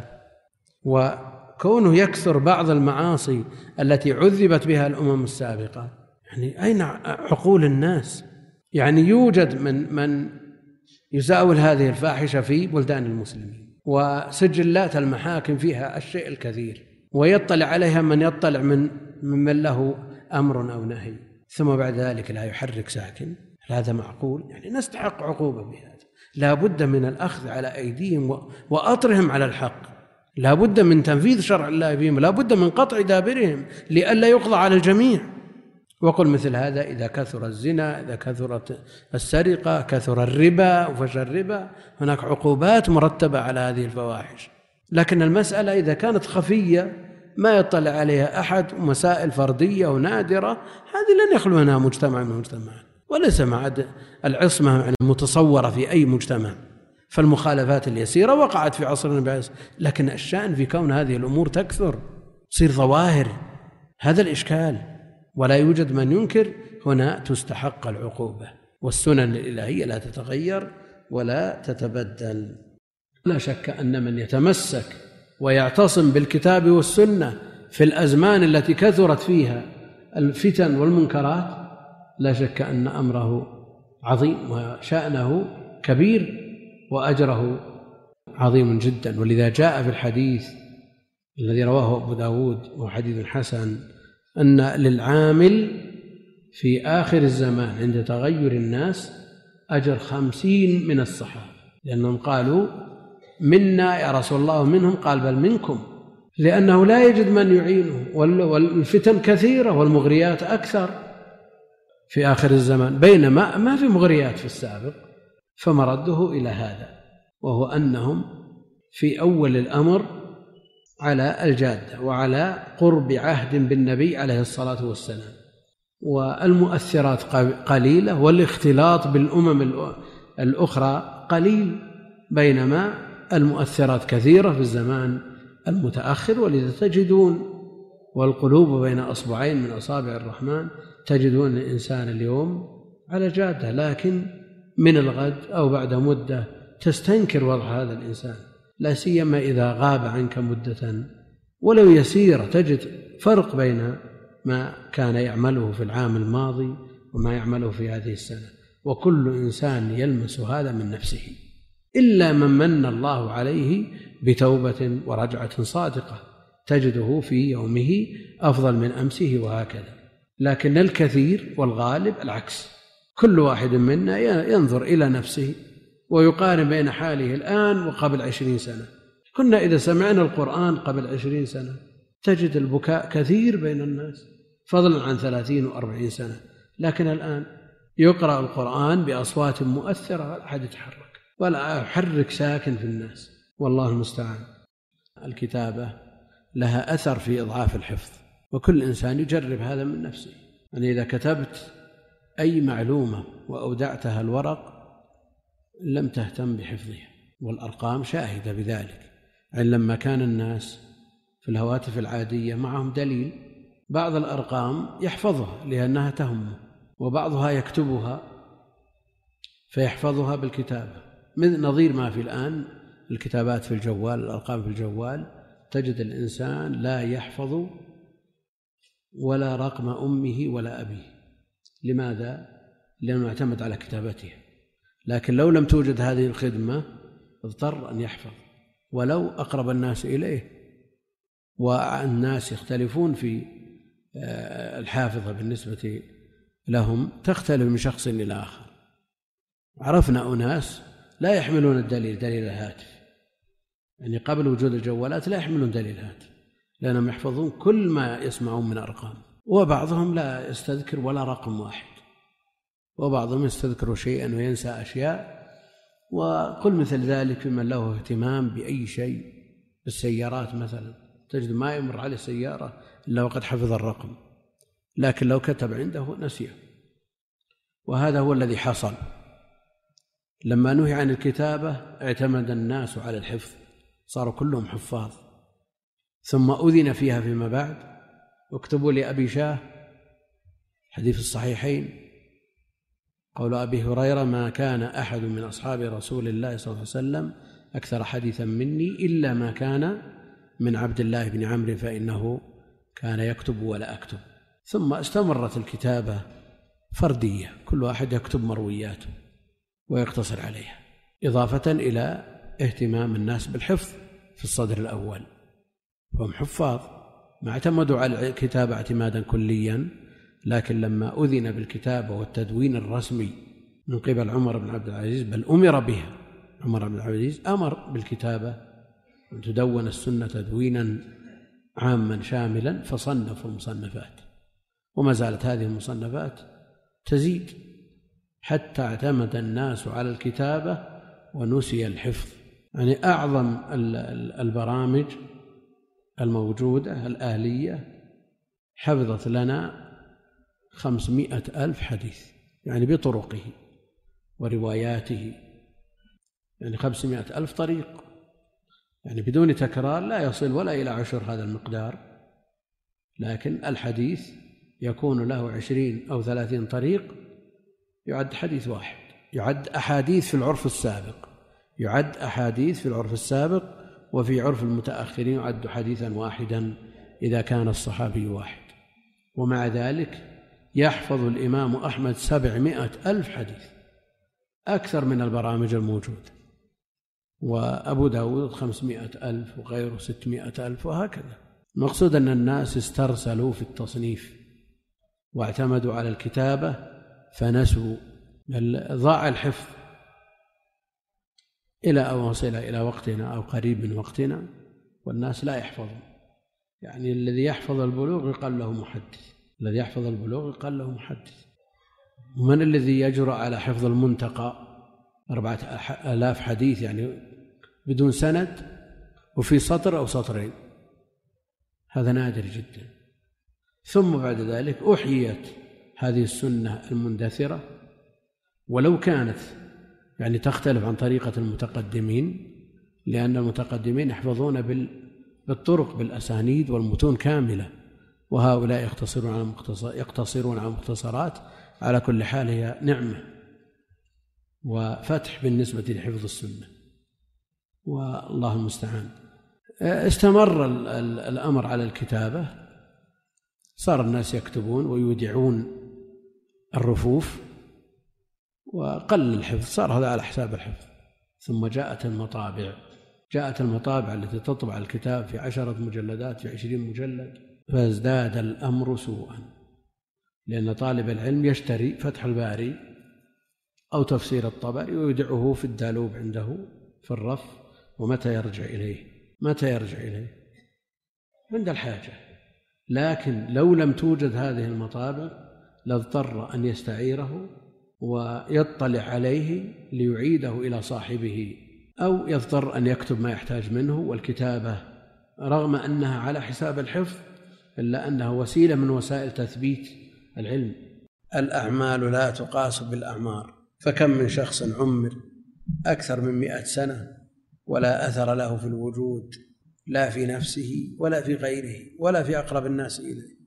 وكونه يكثر بعض المعاصي التي عذبت بها الأمم السابقة، يعني أين عقول الناس؟ يعني يوجد من من يزاول هذه الفاحشة في بلدان المسلمين، وسجلات المحاكم فيها الشيء الكثير، ويطلع عليها من يطلع من من له أمر أو نهي، ثم بعد ذلك لا يحرك ساكن. هذا معقول؟ يعني نستحق عقوبة بهذا. لا بد من الأخذ على أيديهم وأطرهم على الحق، لا بد من تنفيذ شرع الله فيهم، لا بد من قطع دابرهم لئلا يقضى على الجميع. وقل مثل هذا إذا كثر الزنا، إذا كثرت السرقة، كثر الربا وفشى الربا، هناك عقوبات مرتبة على هذه الفواحش. لكن المسألة إذا كانت خفية ما يطلع عليها أحد، مسائل فردية ونادرة، هذه لن يخلو منها مجتمع من المجتمعات، وليس مع العصمة المتصورة في أي مجتمع. فالمخالفات اليسيرة وقعت في عصرنا بعز، لكن الشأن في كون هذه الأمور تكثر، تصير ظواهر، هذا الإشكال. ولا يوجد من ينكر، هنا تستحق العقوبة. والسنن الإلهية لا تتغير ولا تتبدل. لا شك أن من يتمسك ويعتصم بالكتاب والسنة في الأزمان التي كثرت فيها الفتن والمنكرات، لا شك أن أمره عظيم وشأنه كبير وأجره عظيم جدا. ولذا جاء في الحديث الذي رواه أبو داود وهو حديث حسن أن للعامل في آخر الزمان عند تغير الناس أجر خمسين من الصحابة، لأنهم قالوا منا يا رسول الله ومنهم، قال بل منكم، لأنه لا يجد من يعينه، والفتن كثيرة والمغريات أكثر في آخر الزمان، بينما ما في مغريات في السابق. فمرده إلى هذا، وهو أنهم في أول الأمر على الجادة وعلى قرب عهد بالنبي عليه الصلاة والسلام، والمؤثرات قليلة، والاختلاط بالأمم الأخرى قليل، بينما المؤثرات كثيرة في الزمان المتأخر. ولذا تجدون والقلوب بين أصبعين من أصابع الرحمن، تجدون الإنسان اليوم على جادة، لكن من الغد أو بعد مدة تستنكر وضع هذا الإنسان، لا سيما إذا غاب عنك مدة ولو يسير، تجد فرق بين ما كان يعمله في العام الماضي وما يعمله في هذه السنة. وكل إنسان يلمس هذا من نفسه، إلا من من الله عليه بتوبة ورجعة صادقة تجده في يومه أفضل من أمسه وهكذا. لكن الكثير والغالب العكس، كل واحد منا ينظر إلى نفسه ويقارن بين حاله الآن وقبل عشرين سنة. كنا إذا سمعنا القرآن قبل عشرين سنة تجد البكاء كثير بين الناس، فضلا عن ثلاثين وأربعين سنة، لكن الآن يقرأ القرآن بأصوات مؤثرة ولا أحد يتحرك ولا يحرك ساكن في الناس، والله المستعان. الكتابة لها أثر في إضعاف الحفظ، وكل إنسان يجرب هذا من نفسه. يعني إذا كتبت أي معلومة وأودعتها الورق لم تهتم بحفظها، والأرقام شاهدة بذلك. يعني لما كان الناس في الهواتف العادية معهم دليل، بعض الأرقام يحفظها لأنها تهمه، وبعضها يكتبها فيحفظها بالكتابة، من نظير ما في الآن الكتابات في الجوال، الأرقام في الجوال، تجد الإنسان لا يحفظ ولا رقم أمه ولا أبيه. لماذا؟ لأنه يعتمد على كتابته. لكن لو لم توجد هذه الخدمة اضطر أن يحفظ، ولو أقرب الناس إليه، والناس يختلفون في الحافظة بالنسبة لهم، تختلف من شخص إلى آخر. عرفنا أناس لا يحملون الدليل، دليل الهاتف، يعني قبل وجود الجوالات لا يحملون دليل الهاتف لأنهم يحفظون كل ما يسمعون من أرقام، وبعضهم لا يستذكر ولا رقم واحد، وبعضهم يستذكر شيئا وينسى أشياء. وقل مثل ذلك في من له اهتمام بأي شيء، بالسيارات مثلا، تجد ما يمر عليه سيارة إلا وقد حفظ الرقم، لكن لو كتب عنده نسيه. وهذا هو الذي حصل لما نهي عن الكتابة، اعتمد الناس على الحفظ، صاروا كلهم حفاظ. ثم أذن فيها فيما بعد. اكتبوا لأبي شاه، حديث الصحيحين، قول أبي هريرة: ما كان أحد من أصحاب رسول الله صلى الله عليه وسلم أكثر حديثا مني إلا ما كان من عبد الله بن عمرو فإنه كان يكتب ولا أكتب. ثم استمرت الكتابة فردية، كل واحد يكتب مروياته ويقتصر عليها، إضافة إلى اهتمام الناس بالحفظ في الصدر الأول، فهم حفاظ ما اعتمدوا على الكتابة اعتمادا كليا. لكن لما أذن بالكتابة والتدوين الرسمي من قبل عمر بن عبد العزيز، بل أمر بها، عمر بن عبد العزيز أمر بالكتابة أن تدون السنة تدوينا عاما شاملا، فصنفوا المصنفات، وما زالت هذه المصنفات تزيد حتى اعتمد الناس على الكتابة ونسي الحفظ. يعني أعظم البرامج الموجودة الآلية حفظت لنا خمسمائة ألف حديث، يعني بطرقه ورواياته، يعني خمسمائة ألف طريق، يعني بدون تكرار لا يصل ولا إلى عشر هذا المقدار. لكن الحديث يكون له عشرين أو ثلاثين طريق، يعد حديث واحد، يعد أحاديث في العرف السابق، يعد أحاديث في العرف السابق وفي عرف المتأخرين يعد حديثا واحدا إذا كان الصحابي واحد. ومع ذلك يحفظ الإمام أحمد سبعمائة ألف حديث، أكثر من البرامج الموجودة. وأبو داود خمسمائة ألف وغيره ستمائة ألف وهكذا. المقصود أن الناس استرسلوا في التصنيف واعتمدوا على الكتابة فنسوا، بل ضاع الحفظ إلى أن وصل إلى وقتنا أو قريب من وقتنا والناس لا يحفظون. يعني الذي يحفظ البلوغ يقال له محدث، الذي يحفظ البلوغ يقال له محدث. من الذي يجرؤ على حفظ المنتقى أربعة آلاف حديث يعني بدون سند وفي سطر أو سطرين؟ هذا نادر جدا. ثم بعد ذلك أحييت هذه السنة المندثرة، ولو كانت يعني تختلف عن طريقة المتقدمين، لأن المتقدمين يحفظون بالطرق بالأسانيد والمتون كاملة، وهؤلاء يقتصرون على يقتصرون على مختصرات. على كل حال هي نعمة وفتح بالنسبة لحفظ السنة، والله المستعان. استمر الأمر على الكتابة، صار الناس يكتبون ويودعون الرفوف وقل الحفظ، صار هذا على حساب الحفظ. ثم جاءت المطابع جاءت المطابع التي تطبع الكتاب في عشرة مجلدات في عشرين مجلد، فازداد الأمر سوءا، لأن طالب العلم يشتري فتح الباري أو تفسير الطبري ويودعه في الدالوب عنده في الرف، ومتى يرجع إليه؟ متى يرجع إليه؟ عند الحاجة. لكن لو لم توجد هذه المطابع لاضطر أن يستعيره ويطلع عليه ليعيده إلى صاحبه، أو يضطر أن يكتب ما يحتاج منه. والكتابة رغم أنها على حساب الحفظ إلا أنها وسيلة من وسائل تثبيت العلم. الأعمال لا تقاس بالأعمار، فكم من شخص عمر أكثر من مئة سنة ولا أثر له في الوجود، لا في نفسه ولا في غيره ولا في أقرب الناس إليه.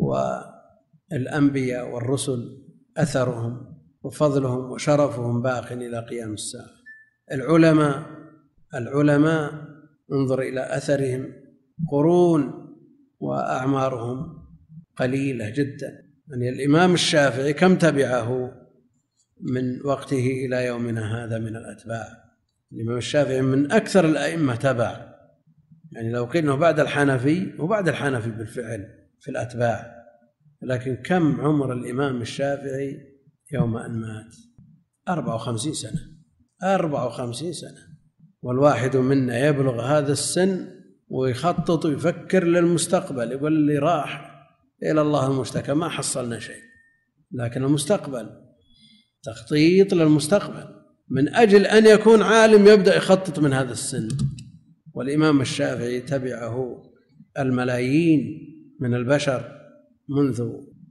والأنبياء والرسل أثرهم وفضلهم وشرفهم باق إلى قيام الساعة. العلماء العلماء انظر إلى أثرهم قرون وأعمارهم قليلة جدا. يعني الإمام الشافعي كم تبعه من وقته إلى يومنا هذا من الأتباع؟ الإمام الشافعي من أكثر الأئمة تبع، يعني لو قلنا بعد الحنفي وبعد الحنفي بالفعل في الأتباع، لكن كم عمر الإمام الشافعي يوم أن مات؟ أربع وخمسين سنة أربع وخمسين سنة. والواحد منا يبلغ هذا السن ويخطط ويفكر للمستقبل، يقول لي راح إلى الله المشتكى ما حصلنا شيء. لكن المستقبل تخطيط للمستقبل من أجل أن يكون عالم يبدأ يخطط من هذا السن. والإمام الشافعي تبعه الملايين من البشر منذ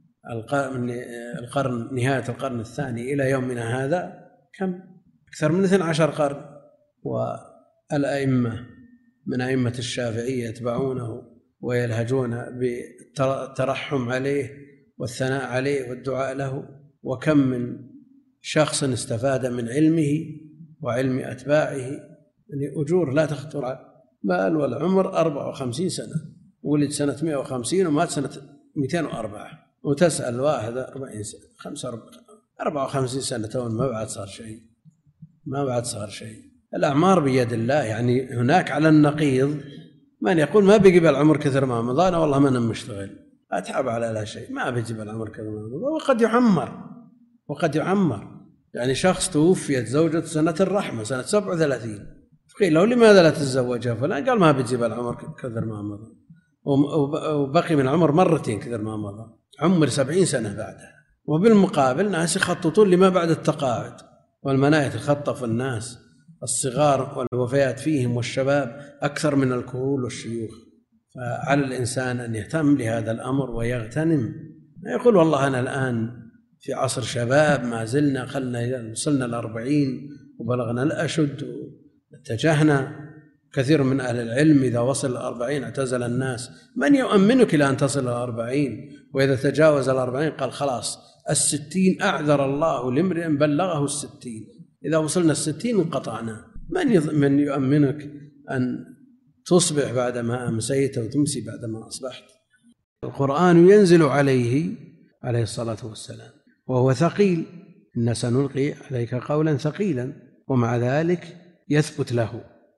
القرن نهاية القرن الثاني إلى يومنا هذا، كم؟ أكثر من اثني عشر قرن. والأئمة من أئمة الشافعية يتبعونه ويلهجون بالترحم عليه والثناء عليه والدعاء له. وكم من شخص استفاد من علمه وعلم أتباعه، يعني أجور لا تخطر بال. والعمر أربع وخمسين سنة، ولد سنة مئة وخمسين ومات سنة مئتين وأربعة، وتسأل واحد أربعين سنة خمسة وأربعين أربع وخمسين سنة ما بعد صار شيء ما بعد صار شيء. الأعمار بيد الله. يعني هناك على النقيض من يقول ما بيجي بالعمر كثر ما مضى، أنا والله ما أنا مشتغل أتعب على لا شيء، ما بيجي بالعمر كثر ما مضى. وقد يعمر وقد يعمر يعني شخص توفيت زوجة سنة الرحمة سنة سبع وثلاثين، قيل له لماذا لا تتزوجها فلان؟ قال ما بيجي بالعمر كثر ما مضى، وبقي من العمر مرتين كثر ما مضى، عمر سبعين سنة بعدها. وبالمقابل ناس يخططون لما بعد التقاعد، والمناية تخطف الناس الصغار والوفيات فيهم والشباب أكثر من الكهول والشيوخ. فعلى الإنسان أن يهتم لهذا الأمر ويغتنم، يقول والله أنا الآن في عصر شباب ما زلنا خلنا وصلنا الأربعين وبلغنا الأشد واتجهنا. كثير من أهل العلم إذا وصل الأربعين اعتزل الناس. من يؤمنك إلى أن تصل الأربعين؟ وإذا تجاوز الأربعين قال خلاص الستين أعذر الله لامرئ بلغه الستين، إذا وصلنا الستين انقطعنا. من من يؤمنك أن تصبح بعدما أمسيت وتمسي بعدما أصبحت؟ القرآن ينزل عليه عليه الصلاة والسلام وهو ثقيل، إن سنلقي عليك قولا ثقيلا، ومع ذلك يثبت له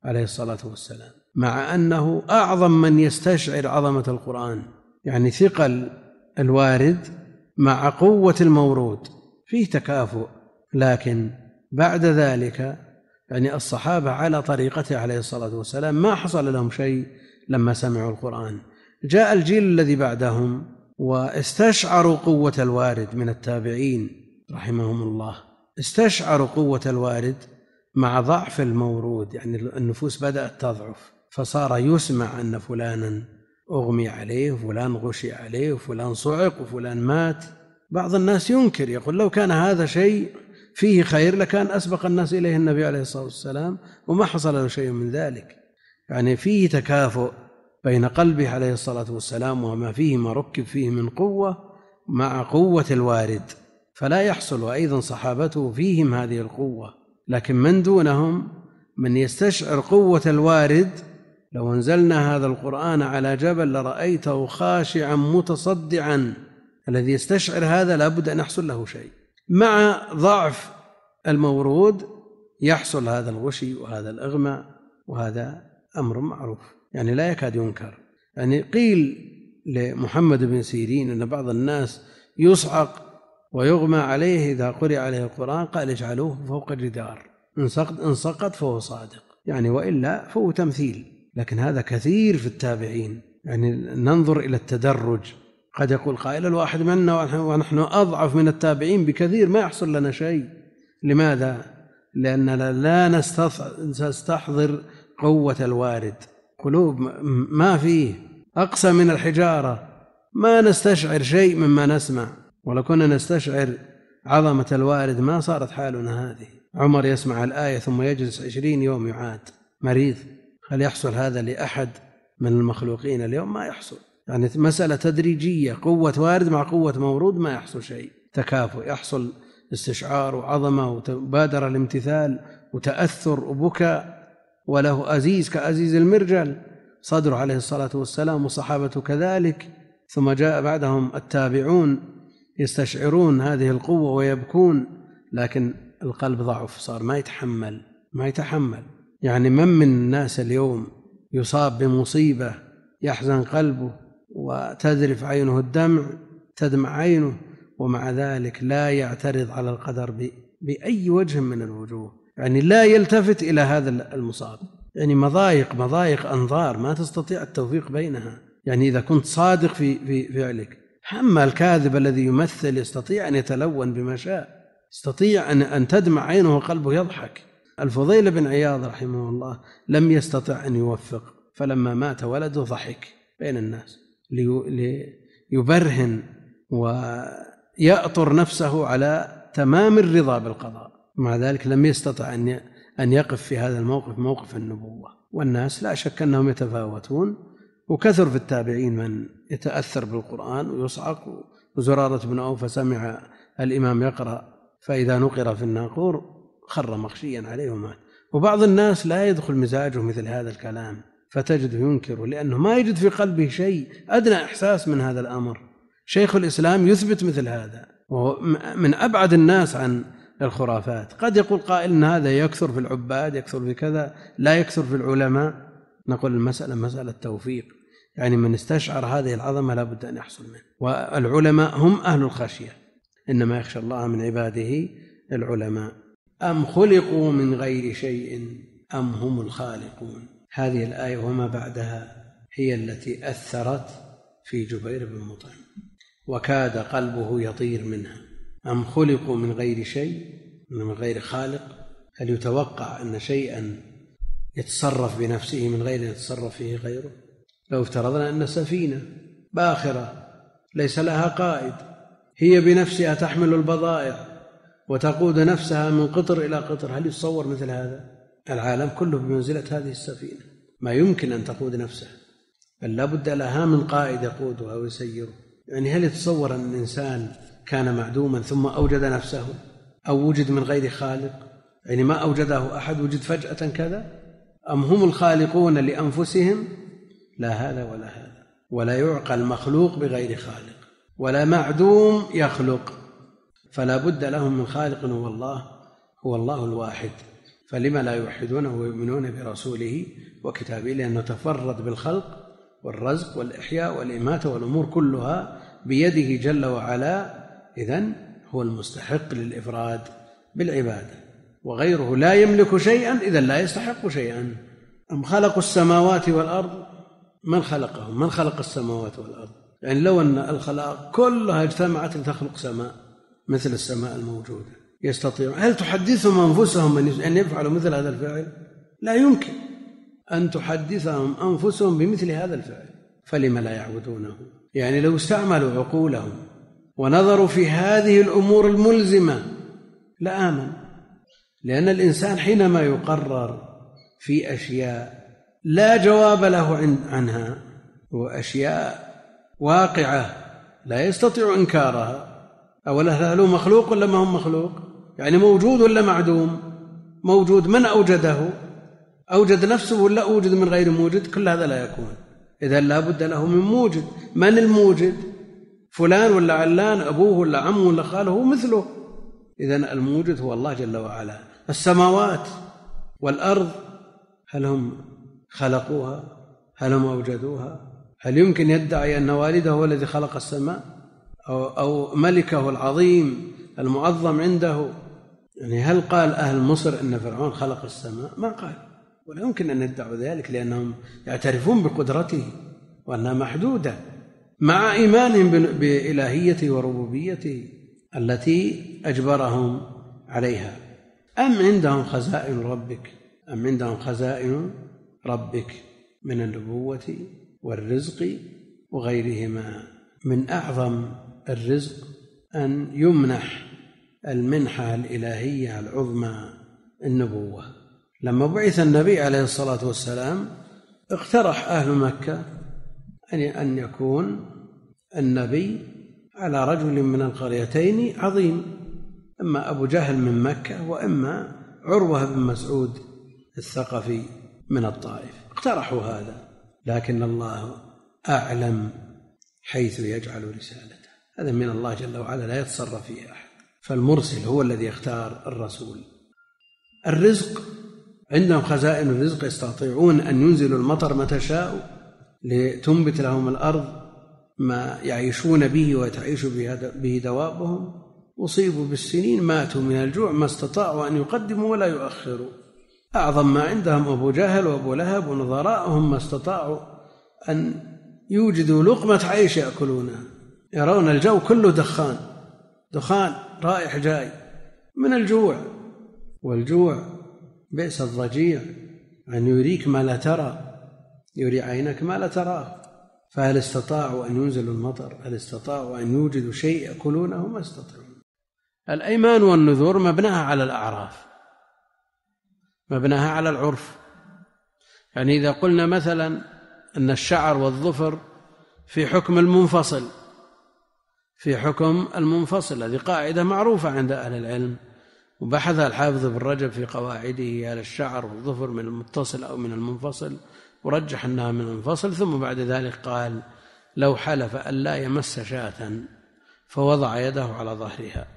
عليه الصلاة والسلام، مع أنه أعظم من يستشعر عظمة القرآن، يعني ثقل الوارد مع قوة المورود فيه تكافؤ. لكن بعد ذلك يعني الصحابة على طريقته عليه الصلاة والسلام ما حصل لهم شيء لما سمعوا القرآن. جاء الجيل الذي بعدهم واستشعروا قوة الوارد من التابعين رحمهم الله، استشعروا قوة الوارد مع ضعف المورود، يعني النفوس بدأت تضعف، فصار يسمع أن فلانا أغمي عليه وفلان غشي عليه وفلان صعق وفلان مات. بعض الناس ينكر، يقول لو كان هذا شيء فيه خير لكان أسبق الناس إليه النبي عليه الصلاة والسلام وما حصل له شيء من ذلك. يعني فيه تكافؤ بين قلبه عليه الصلاة والسلام وما فيه ما ركب فيه من قوة مع قوة الوارد، فلا يحصل. وأيضا صحابته فيهم هذه القوة، لكن من دونهم من يستشعر قوة الوارد لو أنزلنا هذا القرآن على جبل لرأيته خاشعا متصدعا. الذي يستشعر هذا لابد أن يحصل له شيء. مع ضعف المورود يحصل هذا الغشي وهذا الإغماء، وهذا أمر معروف يعني لا يكاد ينكر. يعني قيل لمحمد بن سيرين أن بعض الناس يصعق ويغمى عليه إذا قرئ عليه القرآن، قال اجعلوه فوق جدار، إن سقط فهو صادق، يعني وإلا فهو تمثيل. لكن هذا كثير في التابعين. يعني ننظر إلى التدرج، قد يقول قائل الواحد منا ونحن أضعف من التابعين بكثير ما يحصل لنا شيء. لماذا؟ لأننا لا نستحضر قوة الوارد، قلوب ما فيه أقسى من الحجارة، ما نستشعر شيء مما نسمع. ولو كنا نستشعر عظمة الوارد ما صارت حالنا هذه. عمر يسمع الآية ثم يجلس عشرين يوم يعاد مريض. هل يحصل هذا لأحد من المخلوقين اليوم؟ ما يحصل. يعني مسألة تدريجية، قوة وارد مع قوة مورود ما يحصل شيء، تكافؤ، يحصل استشعار وعظمة ومبادرة الامتثال وتأثر وبكاء، وله أزيز كأزيز المرجل صدره عليه الصلاة والسلام وصحابته كذلك. ثم جاء بعدهم التابعون يستشعرون هذه القوة ويبكون، لكن القلب ضعف، صار ما يتحمل ما يتحمل. يعني من من الناس اليوم يصاب بمصيبة يحزن قلبه وتذرف عينه الدمع، تدمع عينه، ومع ذلك لا يعترض على القدر بأي وجه من الوجوه، يعني لا يلتفت إلى هذا المصاب. يعني مضايق مضايق أنظار ما تستطيع التوفيق بينها. يعني إذا كنت صادق في في فعلك، أما الكاذب الذي يمثل يستطيع أن يتلون بما شاء، يستطيع أن أن تدمع عينه وقلبه يضحك. الفضيل بن عياض رحمه الله لم يستطع أن يوفق، فلما مات ولده ضحك بين الناس ليبرهن ويأطر نفسه على تمام الرضا بالقضاء، مع ذلك لم يستطع أن أن يقف في هذا الموقف موقف النبوة. والناس لا شك أنهم يتفاوتون، وكثر في التابعين من يتأثر بالقرآن ويصعق. وزرارة بن أوفى سمع الإمام يقرأ فإذا نقر في الناقور خر مغشيا عليه ومات. وبعض الناس لا يدخل مزاجه مثل هذا الكلام فتجده ينكره، لأنه ما يجد في قلبه شيء أدنى إحساس من هذا الأمر. شيخ الإسلام يثبت مثل هذا، وهو من أبعد الناس عن الخرافات. قد يقول قائل إن هذا يكثر في العباد، يكثر في كذا، لا يكثر في العلماء. نقول المسألة مسألة توفيق، يعني من استشعر هذه العظمة لا بد أن يحصل منه. والعلماء هم أهل الخشية، إنما يخشى الله من عباده العلماء. أم خلقوا من غير شيء أم هم الخالقون. هذه الآية وما بعدها هي التي أثرت في جبير بن مطعم، وكاد قلبه يطير منها. أم خلقوا من غير شيء، من غير خالق. هل يتوقع أن شيئا يتصرف بنفسه من غير أن يتصرف فيه غيره؟ لو افترضنا أن سفينة باخرة ليس لها قائد، هي بنفسها تحمل البضائع وتقود نفسها من قطر إلى قطر، هل يتصور مثل هذا؟ العالم كله بمنزلة هذه السفينة، ما يمكن أن تقود نفسها، بل لا بد لها من قائد يقودها ويسيره. يعني هل يتصور أن الإنسان كان معدوما ثم أوجد نفسه، أو وجد من غير خالق؟ يعني ما أوجده أحد، وجد فجأة كذا. أم هم الخالقون لأنفسهم؟ لا هذا ولا هذا. ولا يعقل مخلوق بغير خالق، ولا معدوم يخلق، فلا بد لهم من خالق، هو الله، هو الله الواحد. فلما لا يوحدونه ويؤمنون برسوله وكتابه؟ لأنه تفرد بالخلق والرزق والإحياء والإماتة والأمور كلها بيده جل وعلا، إذن هو المستحق للإفراد بالعبادة، وغيره لا يملك شيئا إذن لا يستحق شيئا. أم خلقوا السماوات والأرض؟ من خلقهم؟ من خلق السماوات والأرض؟ يعني لو أن الخلائق كلها اجتمعت لتخلق سماء مثل السماء الموجودة يستطيعون؟ هل تحدثهم أنفسهم أن يفعلوا مثل هذا الفعل؟ لا يمكن أن تحدثهم أنفسهم بمثل هذا الفعل، فلما لا يعبدونه؟ يعني لو استعملوا عقولهم ونظروا في هذه الأمور الملزمة لآمن، لأن الإنسان حينما يقرر في أشياء لا جواب له عنها وأشياء واقعة لا يستطيع إنكارها، أولا هل هو مخلوق ولا ما هو مخلوق؟ يعني موجود ولا معدوم؟ موجود، من أوجده؟ أوجد نفسه ولا أوجد من غير موجد؟ كل هذا لا يكون، إذا لا بد له من موجد. من الموجد؟ فلان ولا علان، أبوه ولا عمه ولا خاله، هو مثله. إذن الموجد هو الله جل وعلا. السماوات والأرض هل هم خلقوها؟ هل هم أوجدوها؟ هل يمكن يدعي أن والده هو الذي خلق السماء أو, أو ملكه العظيم المعظم عنده؟ يعني هل قال أهل مصر أن فرعون خلق السماء؟ ما قال، ولا يمكن أن يدعوا ذلك، لأنهم يعترفون بقدرته وأنها محدودة مع إيمانهم بإلهيته وربوبيته التي أجبرهم عليها. أم عندهم خزائن ربك أم عندهم خزائن ربك من النبوة والرزق وغيرهما. من أعظم الرزق أن يمنح المنحة الإلهية العظمى النبوة. لما بعث النبي عليه الصلاة والسلام اقترح أهل مكة أن يكون النبي على رجل من القريتين عظيم، إما أبو جهل من مكة وإما عروة بن مسعود الثقفي من الطائف. اقترحوا هذا، لكن الله أعلم حيث يجعل رسالته، هذا من الله جل وعلا لا يتصرف فيه أحد، فالمرسل هو الذي يختار الرسول. الرزق عندهم خزائن الرزق، يستطيعون أن ينزلوا المطر متى شاءوا لتنبت لهم الأرض ما يعيشون به وتعيش به دوابهم. أصيبوا بالسنين ماتوا من الجوع ما استطاعوا أن يقدموا ولا يؤخروا. أعظم ما عندهم أبو جهل وأبو لهب ونظراءهم ما استطاعوا أن يوجدوا لقمة عيش يأكلونها، يرون الجو كله دخان دخان رائح جاي من الجوع، والجوع بئس الضجيع، أن يريك ما لا ترى، يري عينك ما لا تراه. فهل استطاعوا أن ينزلوا المطر؟ هل استطاعوا أن يوجدوا شيء يأكلونه؟ ما استطاعوا. الأيمان والنذور مبناها على الأعراف، مبناها على العرف. يعني إذا قلنا مثلا أن الشعر والظفر في حكم المنفصل، في حكم المنفصل، هذه قاعدة معروفة عند أهل العلم، وبحثها الحافظ بن رجب في قواعده هل الشعر والظفر من المتصل أو من المنفصل، ورجح أنها من المنفصل. ثم بعد ذلك قال لو حلف أن لا يمس شاة فوضع يده على ظهرها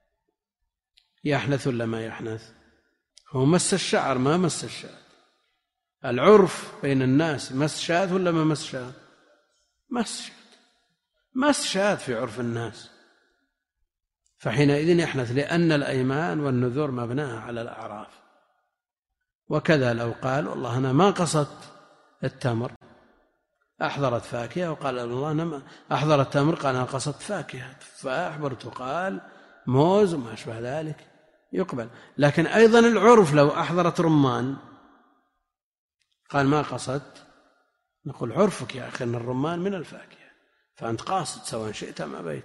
يحنث ولا ما يحنث؟ هو مس الشعر ما مس الشاة. العرف بين الناس مس شاة ولا ما مس شاة؟ مس شاة، مس شاة في عرف الناس، فحينئذ يحنث، لأن الأيمان والنذور مبناها على الأعراف. وكذا لو قال والله أنا ما قصدت التمر، أحضرت فاكهة وقال الله أنا ما أحضر التمر، قال أنا قصدت فاكهة، تفاح برتقال موز وما أشبه ذلك، يقبل. لكن أيضا العرف لو أحضرت رمان قال ما قصدت، نقول عرفك يا أخي أن الرمان من الفاكهة، فأنت قاصد سواء شئت أم أبيت.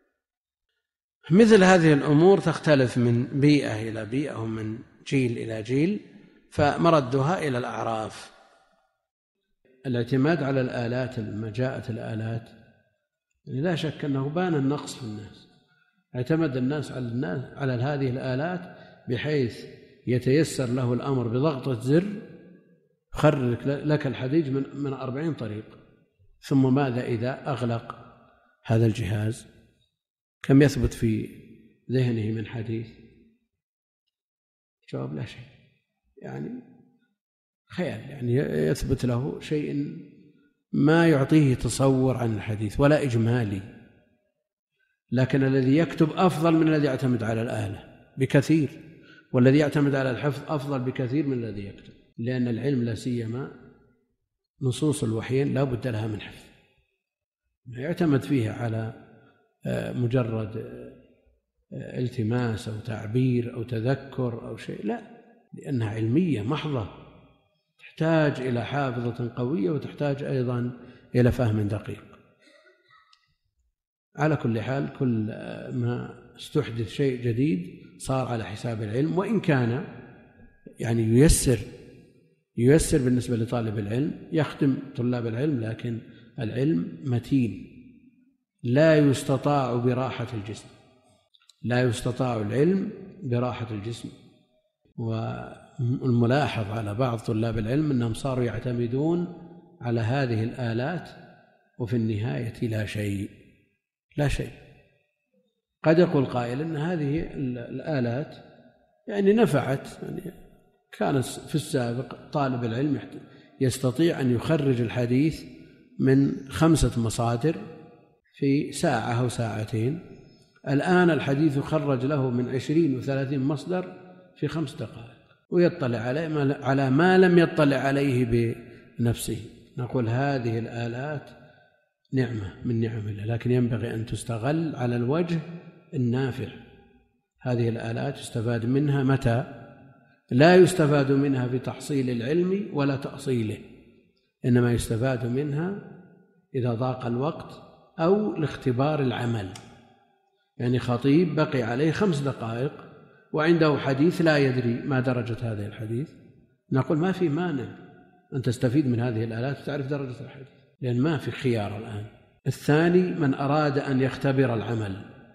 مثل هذه الأمور تختلف من بيئة إلى بيئة ومن جيل إلى جيل، فمردها إلى الأعراف. الاعتماد على الآلات، لما جاءت الآلات لا شك أنه بان النقص في الناس، اعتمد الناس على الناس على هذه الآلات بحيث يتيسر له الأمر بضغطة زر خرج لك الحديد من من أربعين طريق. ثم ماذا إذا أغلق هذا الجهاز؟ كم يثبت في ذهنه من حديث؟ جواب لا شيء. يعني خيال، يعني يثبت له شيء ما يعطيه تصور عن الحديث ولا إجمالي. لكن الذي يكتب أفضل من الذي يعتمد على الآلة بكثير، والذي يعتمد على الحفظ أفضل بكثير من الذي يكتب، لأن العلم لا سيما نصوص الوحيين لا بد لها من حفظ، لا يعتمد فيها على مجرد التماس أو تعبير أو تذكر أو شيء، لا، لأنها علمية محضة تحتاج إلى حافظة قوية وتحتاج أيضا إلى فهم دقيق. على كل حال، كل ما استحدث شيء جديد صار على حساب العلم، وإن كان يعني ييسر ييسر بالنسبة لطالب العلم، يخدم طلاب العلم، لكن العلم متين لا يستطاع براحة الجسم، لا يستطاع العلم براحة الجسم. والملاحظ على بعض طلاب العلم أنهم صاروا يعتمدون على هذه الآلات، وفي النهاية لا شيء لا شيء. قد يقول قائل أن هذه الآلات يعني نفعت، يعني كان في السابق طالب العلم يستطيع أن يخرج الحديث من خمسة مصادر في ساعة أو ساعتين، الآن الحديث يخرج له من عشرين وثلاثين مصدر في خمس دقائق، ويطلع عليه على ما لم يطلع عليه بنفسه. نقول هذه الآلات نعمة من نعم الله، لكن ينبغي أن تستغل على الوجه النافع. هذه الآلات يستفاد منها متى؟ لا يستفاد منها في تحصيل العلم ولا تأصيله، إنما يستفاد منها إذا ضاق الوقت أو لاختبار العمل. يعني خطيب بقي عليه خمس دقائق وعنده حديث لا يدري ما درجة هذا الحديث، نقول ما في مانع أن تستفيد من هذه الآلات وتعرف درجة الحديث، لأن ما في خيار الآن. الثاني من أراد أن يختبر العمل،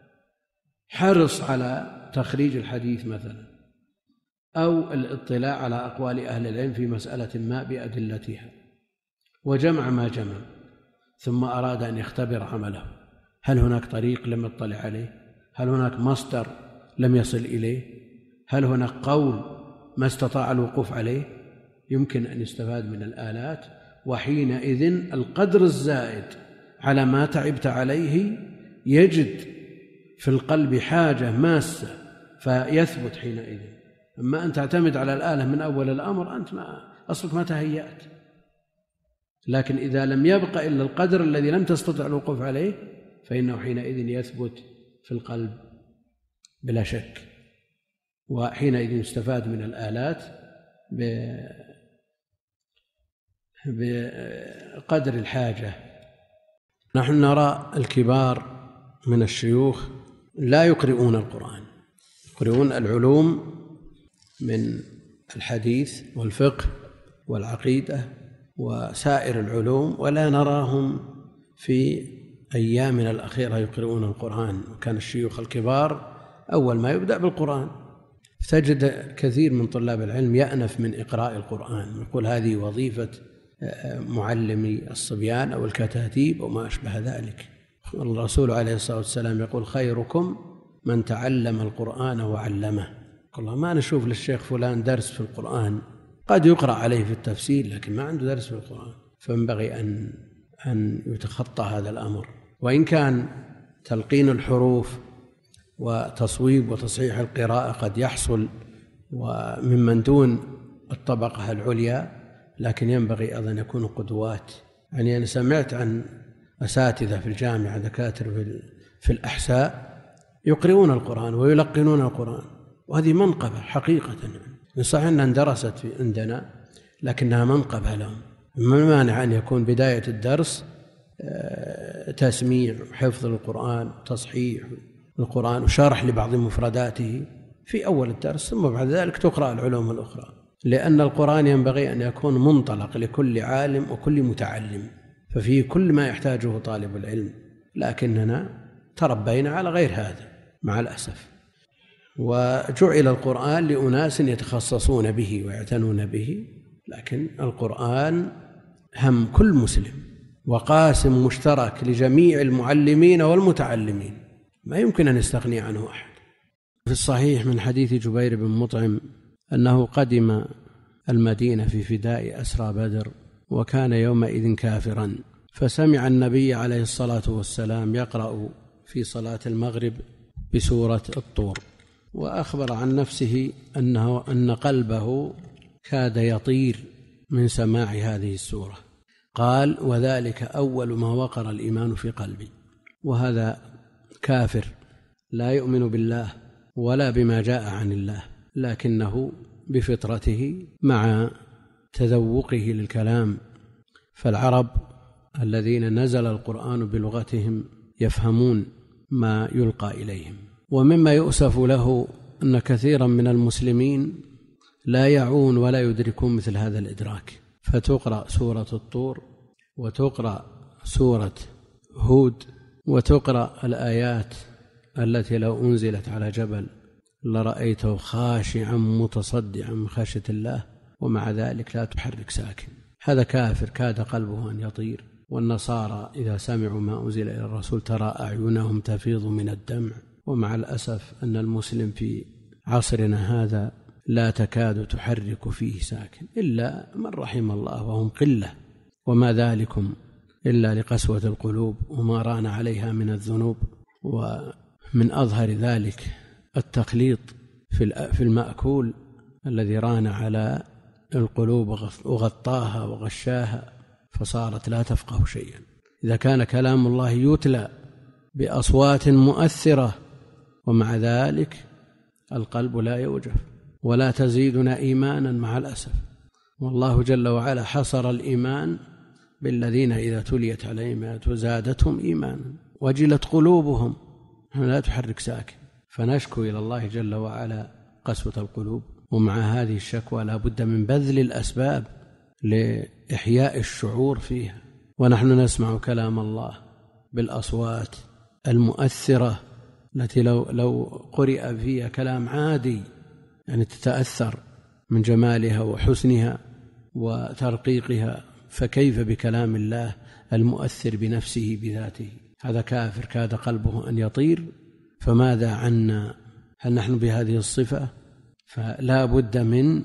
حرص على تخريج الحديث مثلا، أو الاطلاع على أقوال أهل العلم في مسألة ما بأدلتها، وجمع ما جمع، ثم أراد أن يختبر عمله. هل هناك طريق لم يطلع عليه؟ هل هناك مصدر لم يصل إليه؟ هل هناك قول ما استطاع الوقوف عليه؟ يمكن أن يستفاد من الآلات، وحينئذ القدر الزائد على ما تعبت عليه يجد في القلب حاجة ماسة فيثبت حينئذ. أما أن تعتمد على الآلة من أول الأمر أنت ما أصلك ما تهيأت. لكن إذا لم يبق إلا القدر الذي لم تستطع الوقوف عليه فإنه حينئذ يثبت في القلب بلا شك، وحينئذ يستفاد من الآلات بقدر الحاجة. نحن نرى الكبار من الشيوخ لا يقرؤون القرآن، يقرؤون العلوم من الحديث والفقه والعقيدة وسائر العلوم، ولا نراهم في أيامنا الأخيرة يقرؤون القرآن. وكان الشيوخ الكبار أول ما يبدأ بالقرآن، تجد كثير من طلاب العلم يأنف من إقراء القرآن، يقول هذه وظيفة معلمي الصبيان أو الكتاتيب وما أشبه ذلك. الرسول عليه الصلاة والسلام يقول خيركم من تعلم القرآن وعلمه. والله ما نشوف للشيخ فلان درس في القرآن، قد يقرأ عليه في التفسير لكن ما عنده درس في القرآن، فينبغي أن أن يتخطى هذا الأمر. وإن كان تلقين الحروف وتصويب وتصحيح القراءة قد يحصل وممن دون الطبقة العليا، لكن ينبغي أيضا أن يكونوا قدوات. يعني أنا سمعت عن أساتذة في الجامعة دكاترة في الأحساء يقرؤون القرآن ويلقنون القرآن، وهذه منقبة حقيقة. صحيح أنها درست في عندنا لكنها منقبة لهم. ما المانع أن يكون بداية الدرس تسميع وحفظ القرآن، تصحيح القرآن وشرح لبعض مفرداته في أول الدرس، ثم بعد ذلك تقرأ العلوم الأخرى، لأن القرآن ينبغي أن يكون منطلق لكل عالم وكل متعلم، ففيه كل ما يحتاجه طالب العلم. لكننا تربينا على غير هذا مع الأسف، وجعل القرآن لأناس يتخصصون به ويعتنون به، لكن القرآن هم كل مسلم وقاسم مشترك لجميع المعلمين والمتعلمين، ما يمكن أن يستغني عنه أحد. في الصحيح من حديث جبير بن مطعم أنه قدم المدينة في فداء أسرى بدر، وكان يومئذ كافرا، فسمع النبي عليه الصلاة والسلام يقرأ في صلاة المغرب بسورة الطور، وأخبر عن نفسه أنه أن قلبه كاد يطير من سماع هذه السورة. قال: وذلك أول ما وقر الإيمان في قلبي. وهذا كافر لا يؤمن بالله ولا بما جاء عن الله، لكنه بفطرته مع تذوقه للكلام. فالعرب الذين نزل القرآن بلغتهم يفهمون ما يلقى إليهم. ومما يؤسف له أن كثيرا من المسلمين لا يعون ولا يدركون مثل هذا الإدراك، فتقرأ سورة الطور وتقرأ سورة هود وتقرأ الآيات التي لو أنزلت على جبل لرأيته خاشعا متصدعا من خشية الله، ومع ذلك لا تحرك ساكن. هذا كافر كاد قلبه أن يطير. والنصارى إذا سمعوا ما أنزل إلى الرسول ترى أعينهم تفيض من الدمع. ومع الأسف أن المسلم في عصرنا هذا لا تكاد تحرك فيه ساكن إلا من رحم الله، وهم قلة، وما ذلكم إلا لقسوة القلوب وما ران عليها من الذنوب. ومن أظهر ذلك التخليط في المأكول الذي ران على القلوب وغطاها وغشاها فصارت لا تفقه شيئا. إذا كان كلام الله يتلى بأصوات مؤثرة ومع ذلك القلب لا يوجف ولا تزيدنا إيمانا مع الأسف. والله جل وعلا حصر الإيمان بالذين إذا تليت عليهم زادتهم إيمانا وجلت قلوبهم. لا تحرك ساكن. فنشكو إلى الله جل وعلا قسوة القلوب، ومع هذه الشكوى لا بد من بذل الأسباب لإحياء الشعور فيها. ونحن نسمع كلام الله بالأصوات المؤثرة التي لو, لو قرئ فيها كلام عادي يعني تتأثر من جمالها وحسنها وترقيقها، فكيف بكلام الله المؤثر بنفسه بذاته؟ هذا كافر كاد قلبه أن يطير. فماذا عنا؟ هل نحن بهذه الصفة؟ فلا بد من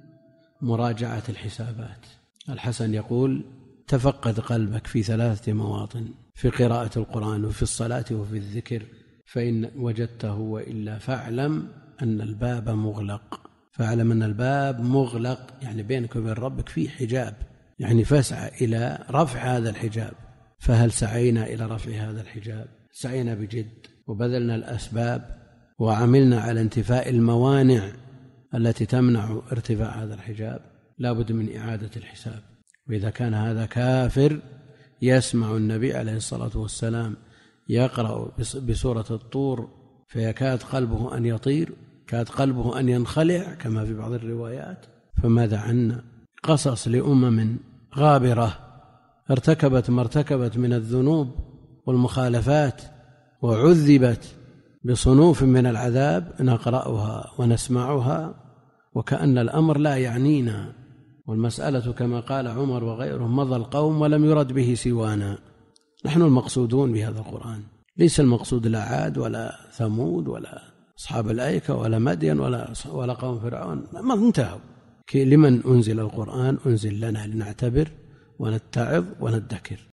مراجعة الحسابات. الحسن يقول: تفقد قلبك في ثلاثة مواطن، في قراءة القرآن وفي الصلاة وفي الذكر، فإن وجدته وإلا فاعلم أن الباب مغلق. فاعلم أن الباب مغلق يعني بينك وبين ربك في حجاب، يعني فاسعى إلى رفع هذا الحجاب. فهل سعينا إلى رفع هذا الحجاب؟ سعينا بجد وبذلنا الأسباب وعملنا على انتفاء الموانع التي تمنع ارتفاع هذا الحجاب؟ لا بد من إعادة الحساب. وإذا كان هذا كافر يسمع النبي عليه الصلاة والسلام يقرأ بسورة الطور فيكاد قلبه أن يطير، كاد قلبه أن ينخلع كما في بعض الروايات، فماذا عنا؟ قصص لأمم غابرة ارتكبت ما ارتكبت من الذنوب والمخالفات وعذبت بصنوف من العذاب نقرأها ونسمعها وكأن الأمر لا يعنينا، والمسألة كما قال عمر وغيره: مضى القوم ولم يرد به سوانا. نحن المقصودون بهذا القرآن، ليس المقصود لا عاد ولا ثمود ولا أصحاب الأيكة ولا مدين ولا ولا قوم فرعون، ما انتهوا. لمن أنزل القرآن؟ أنزل لنا لنعتبر ونتعظ وندكر.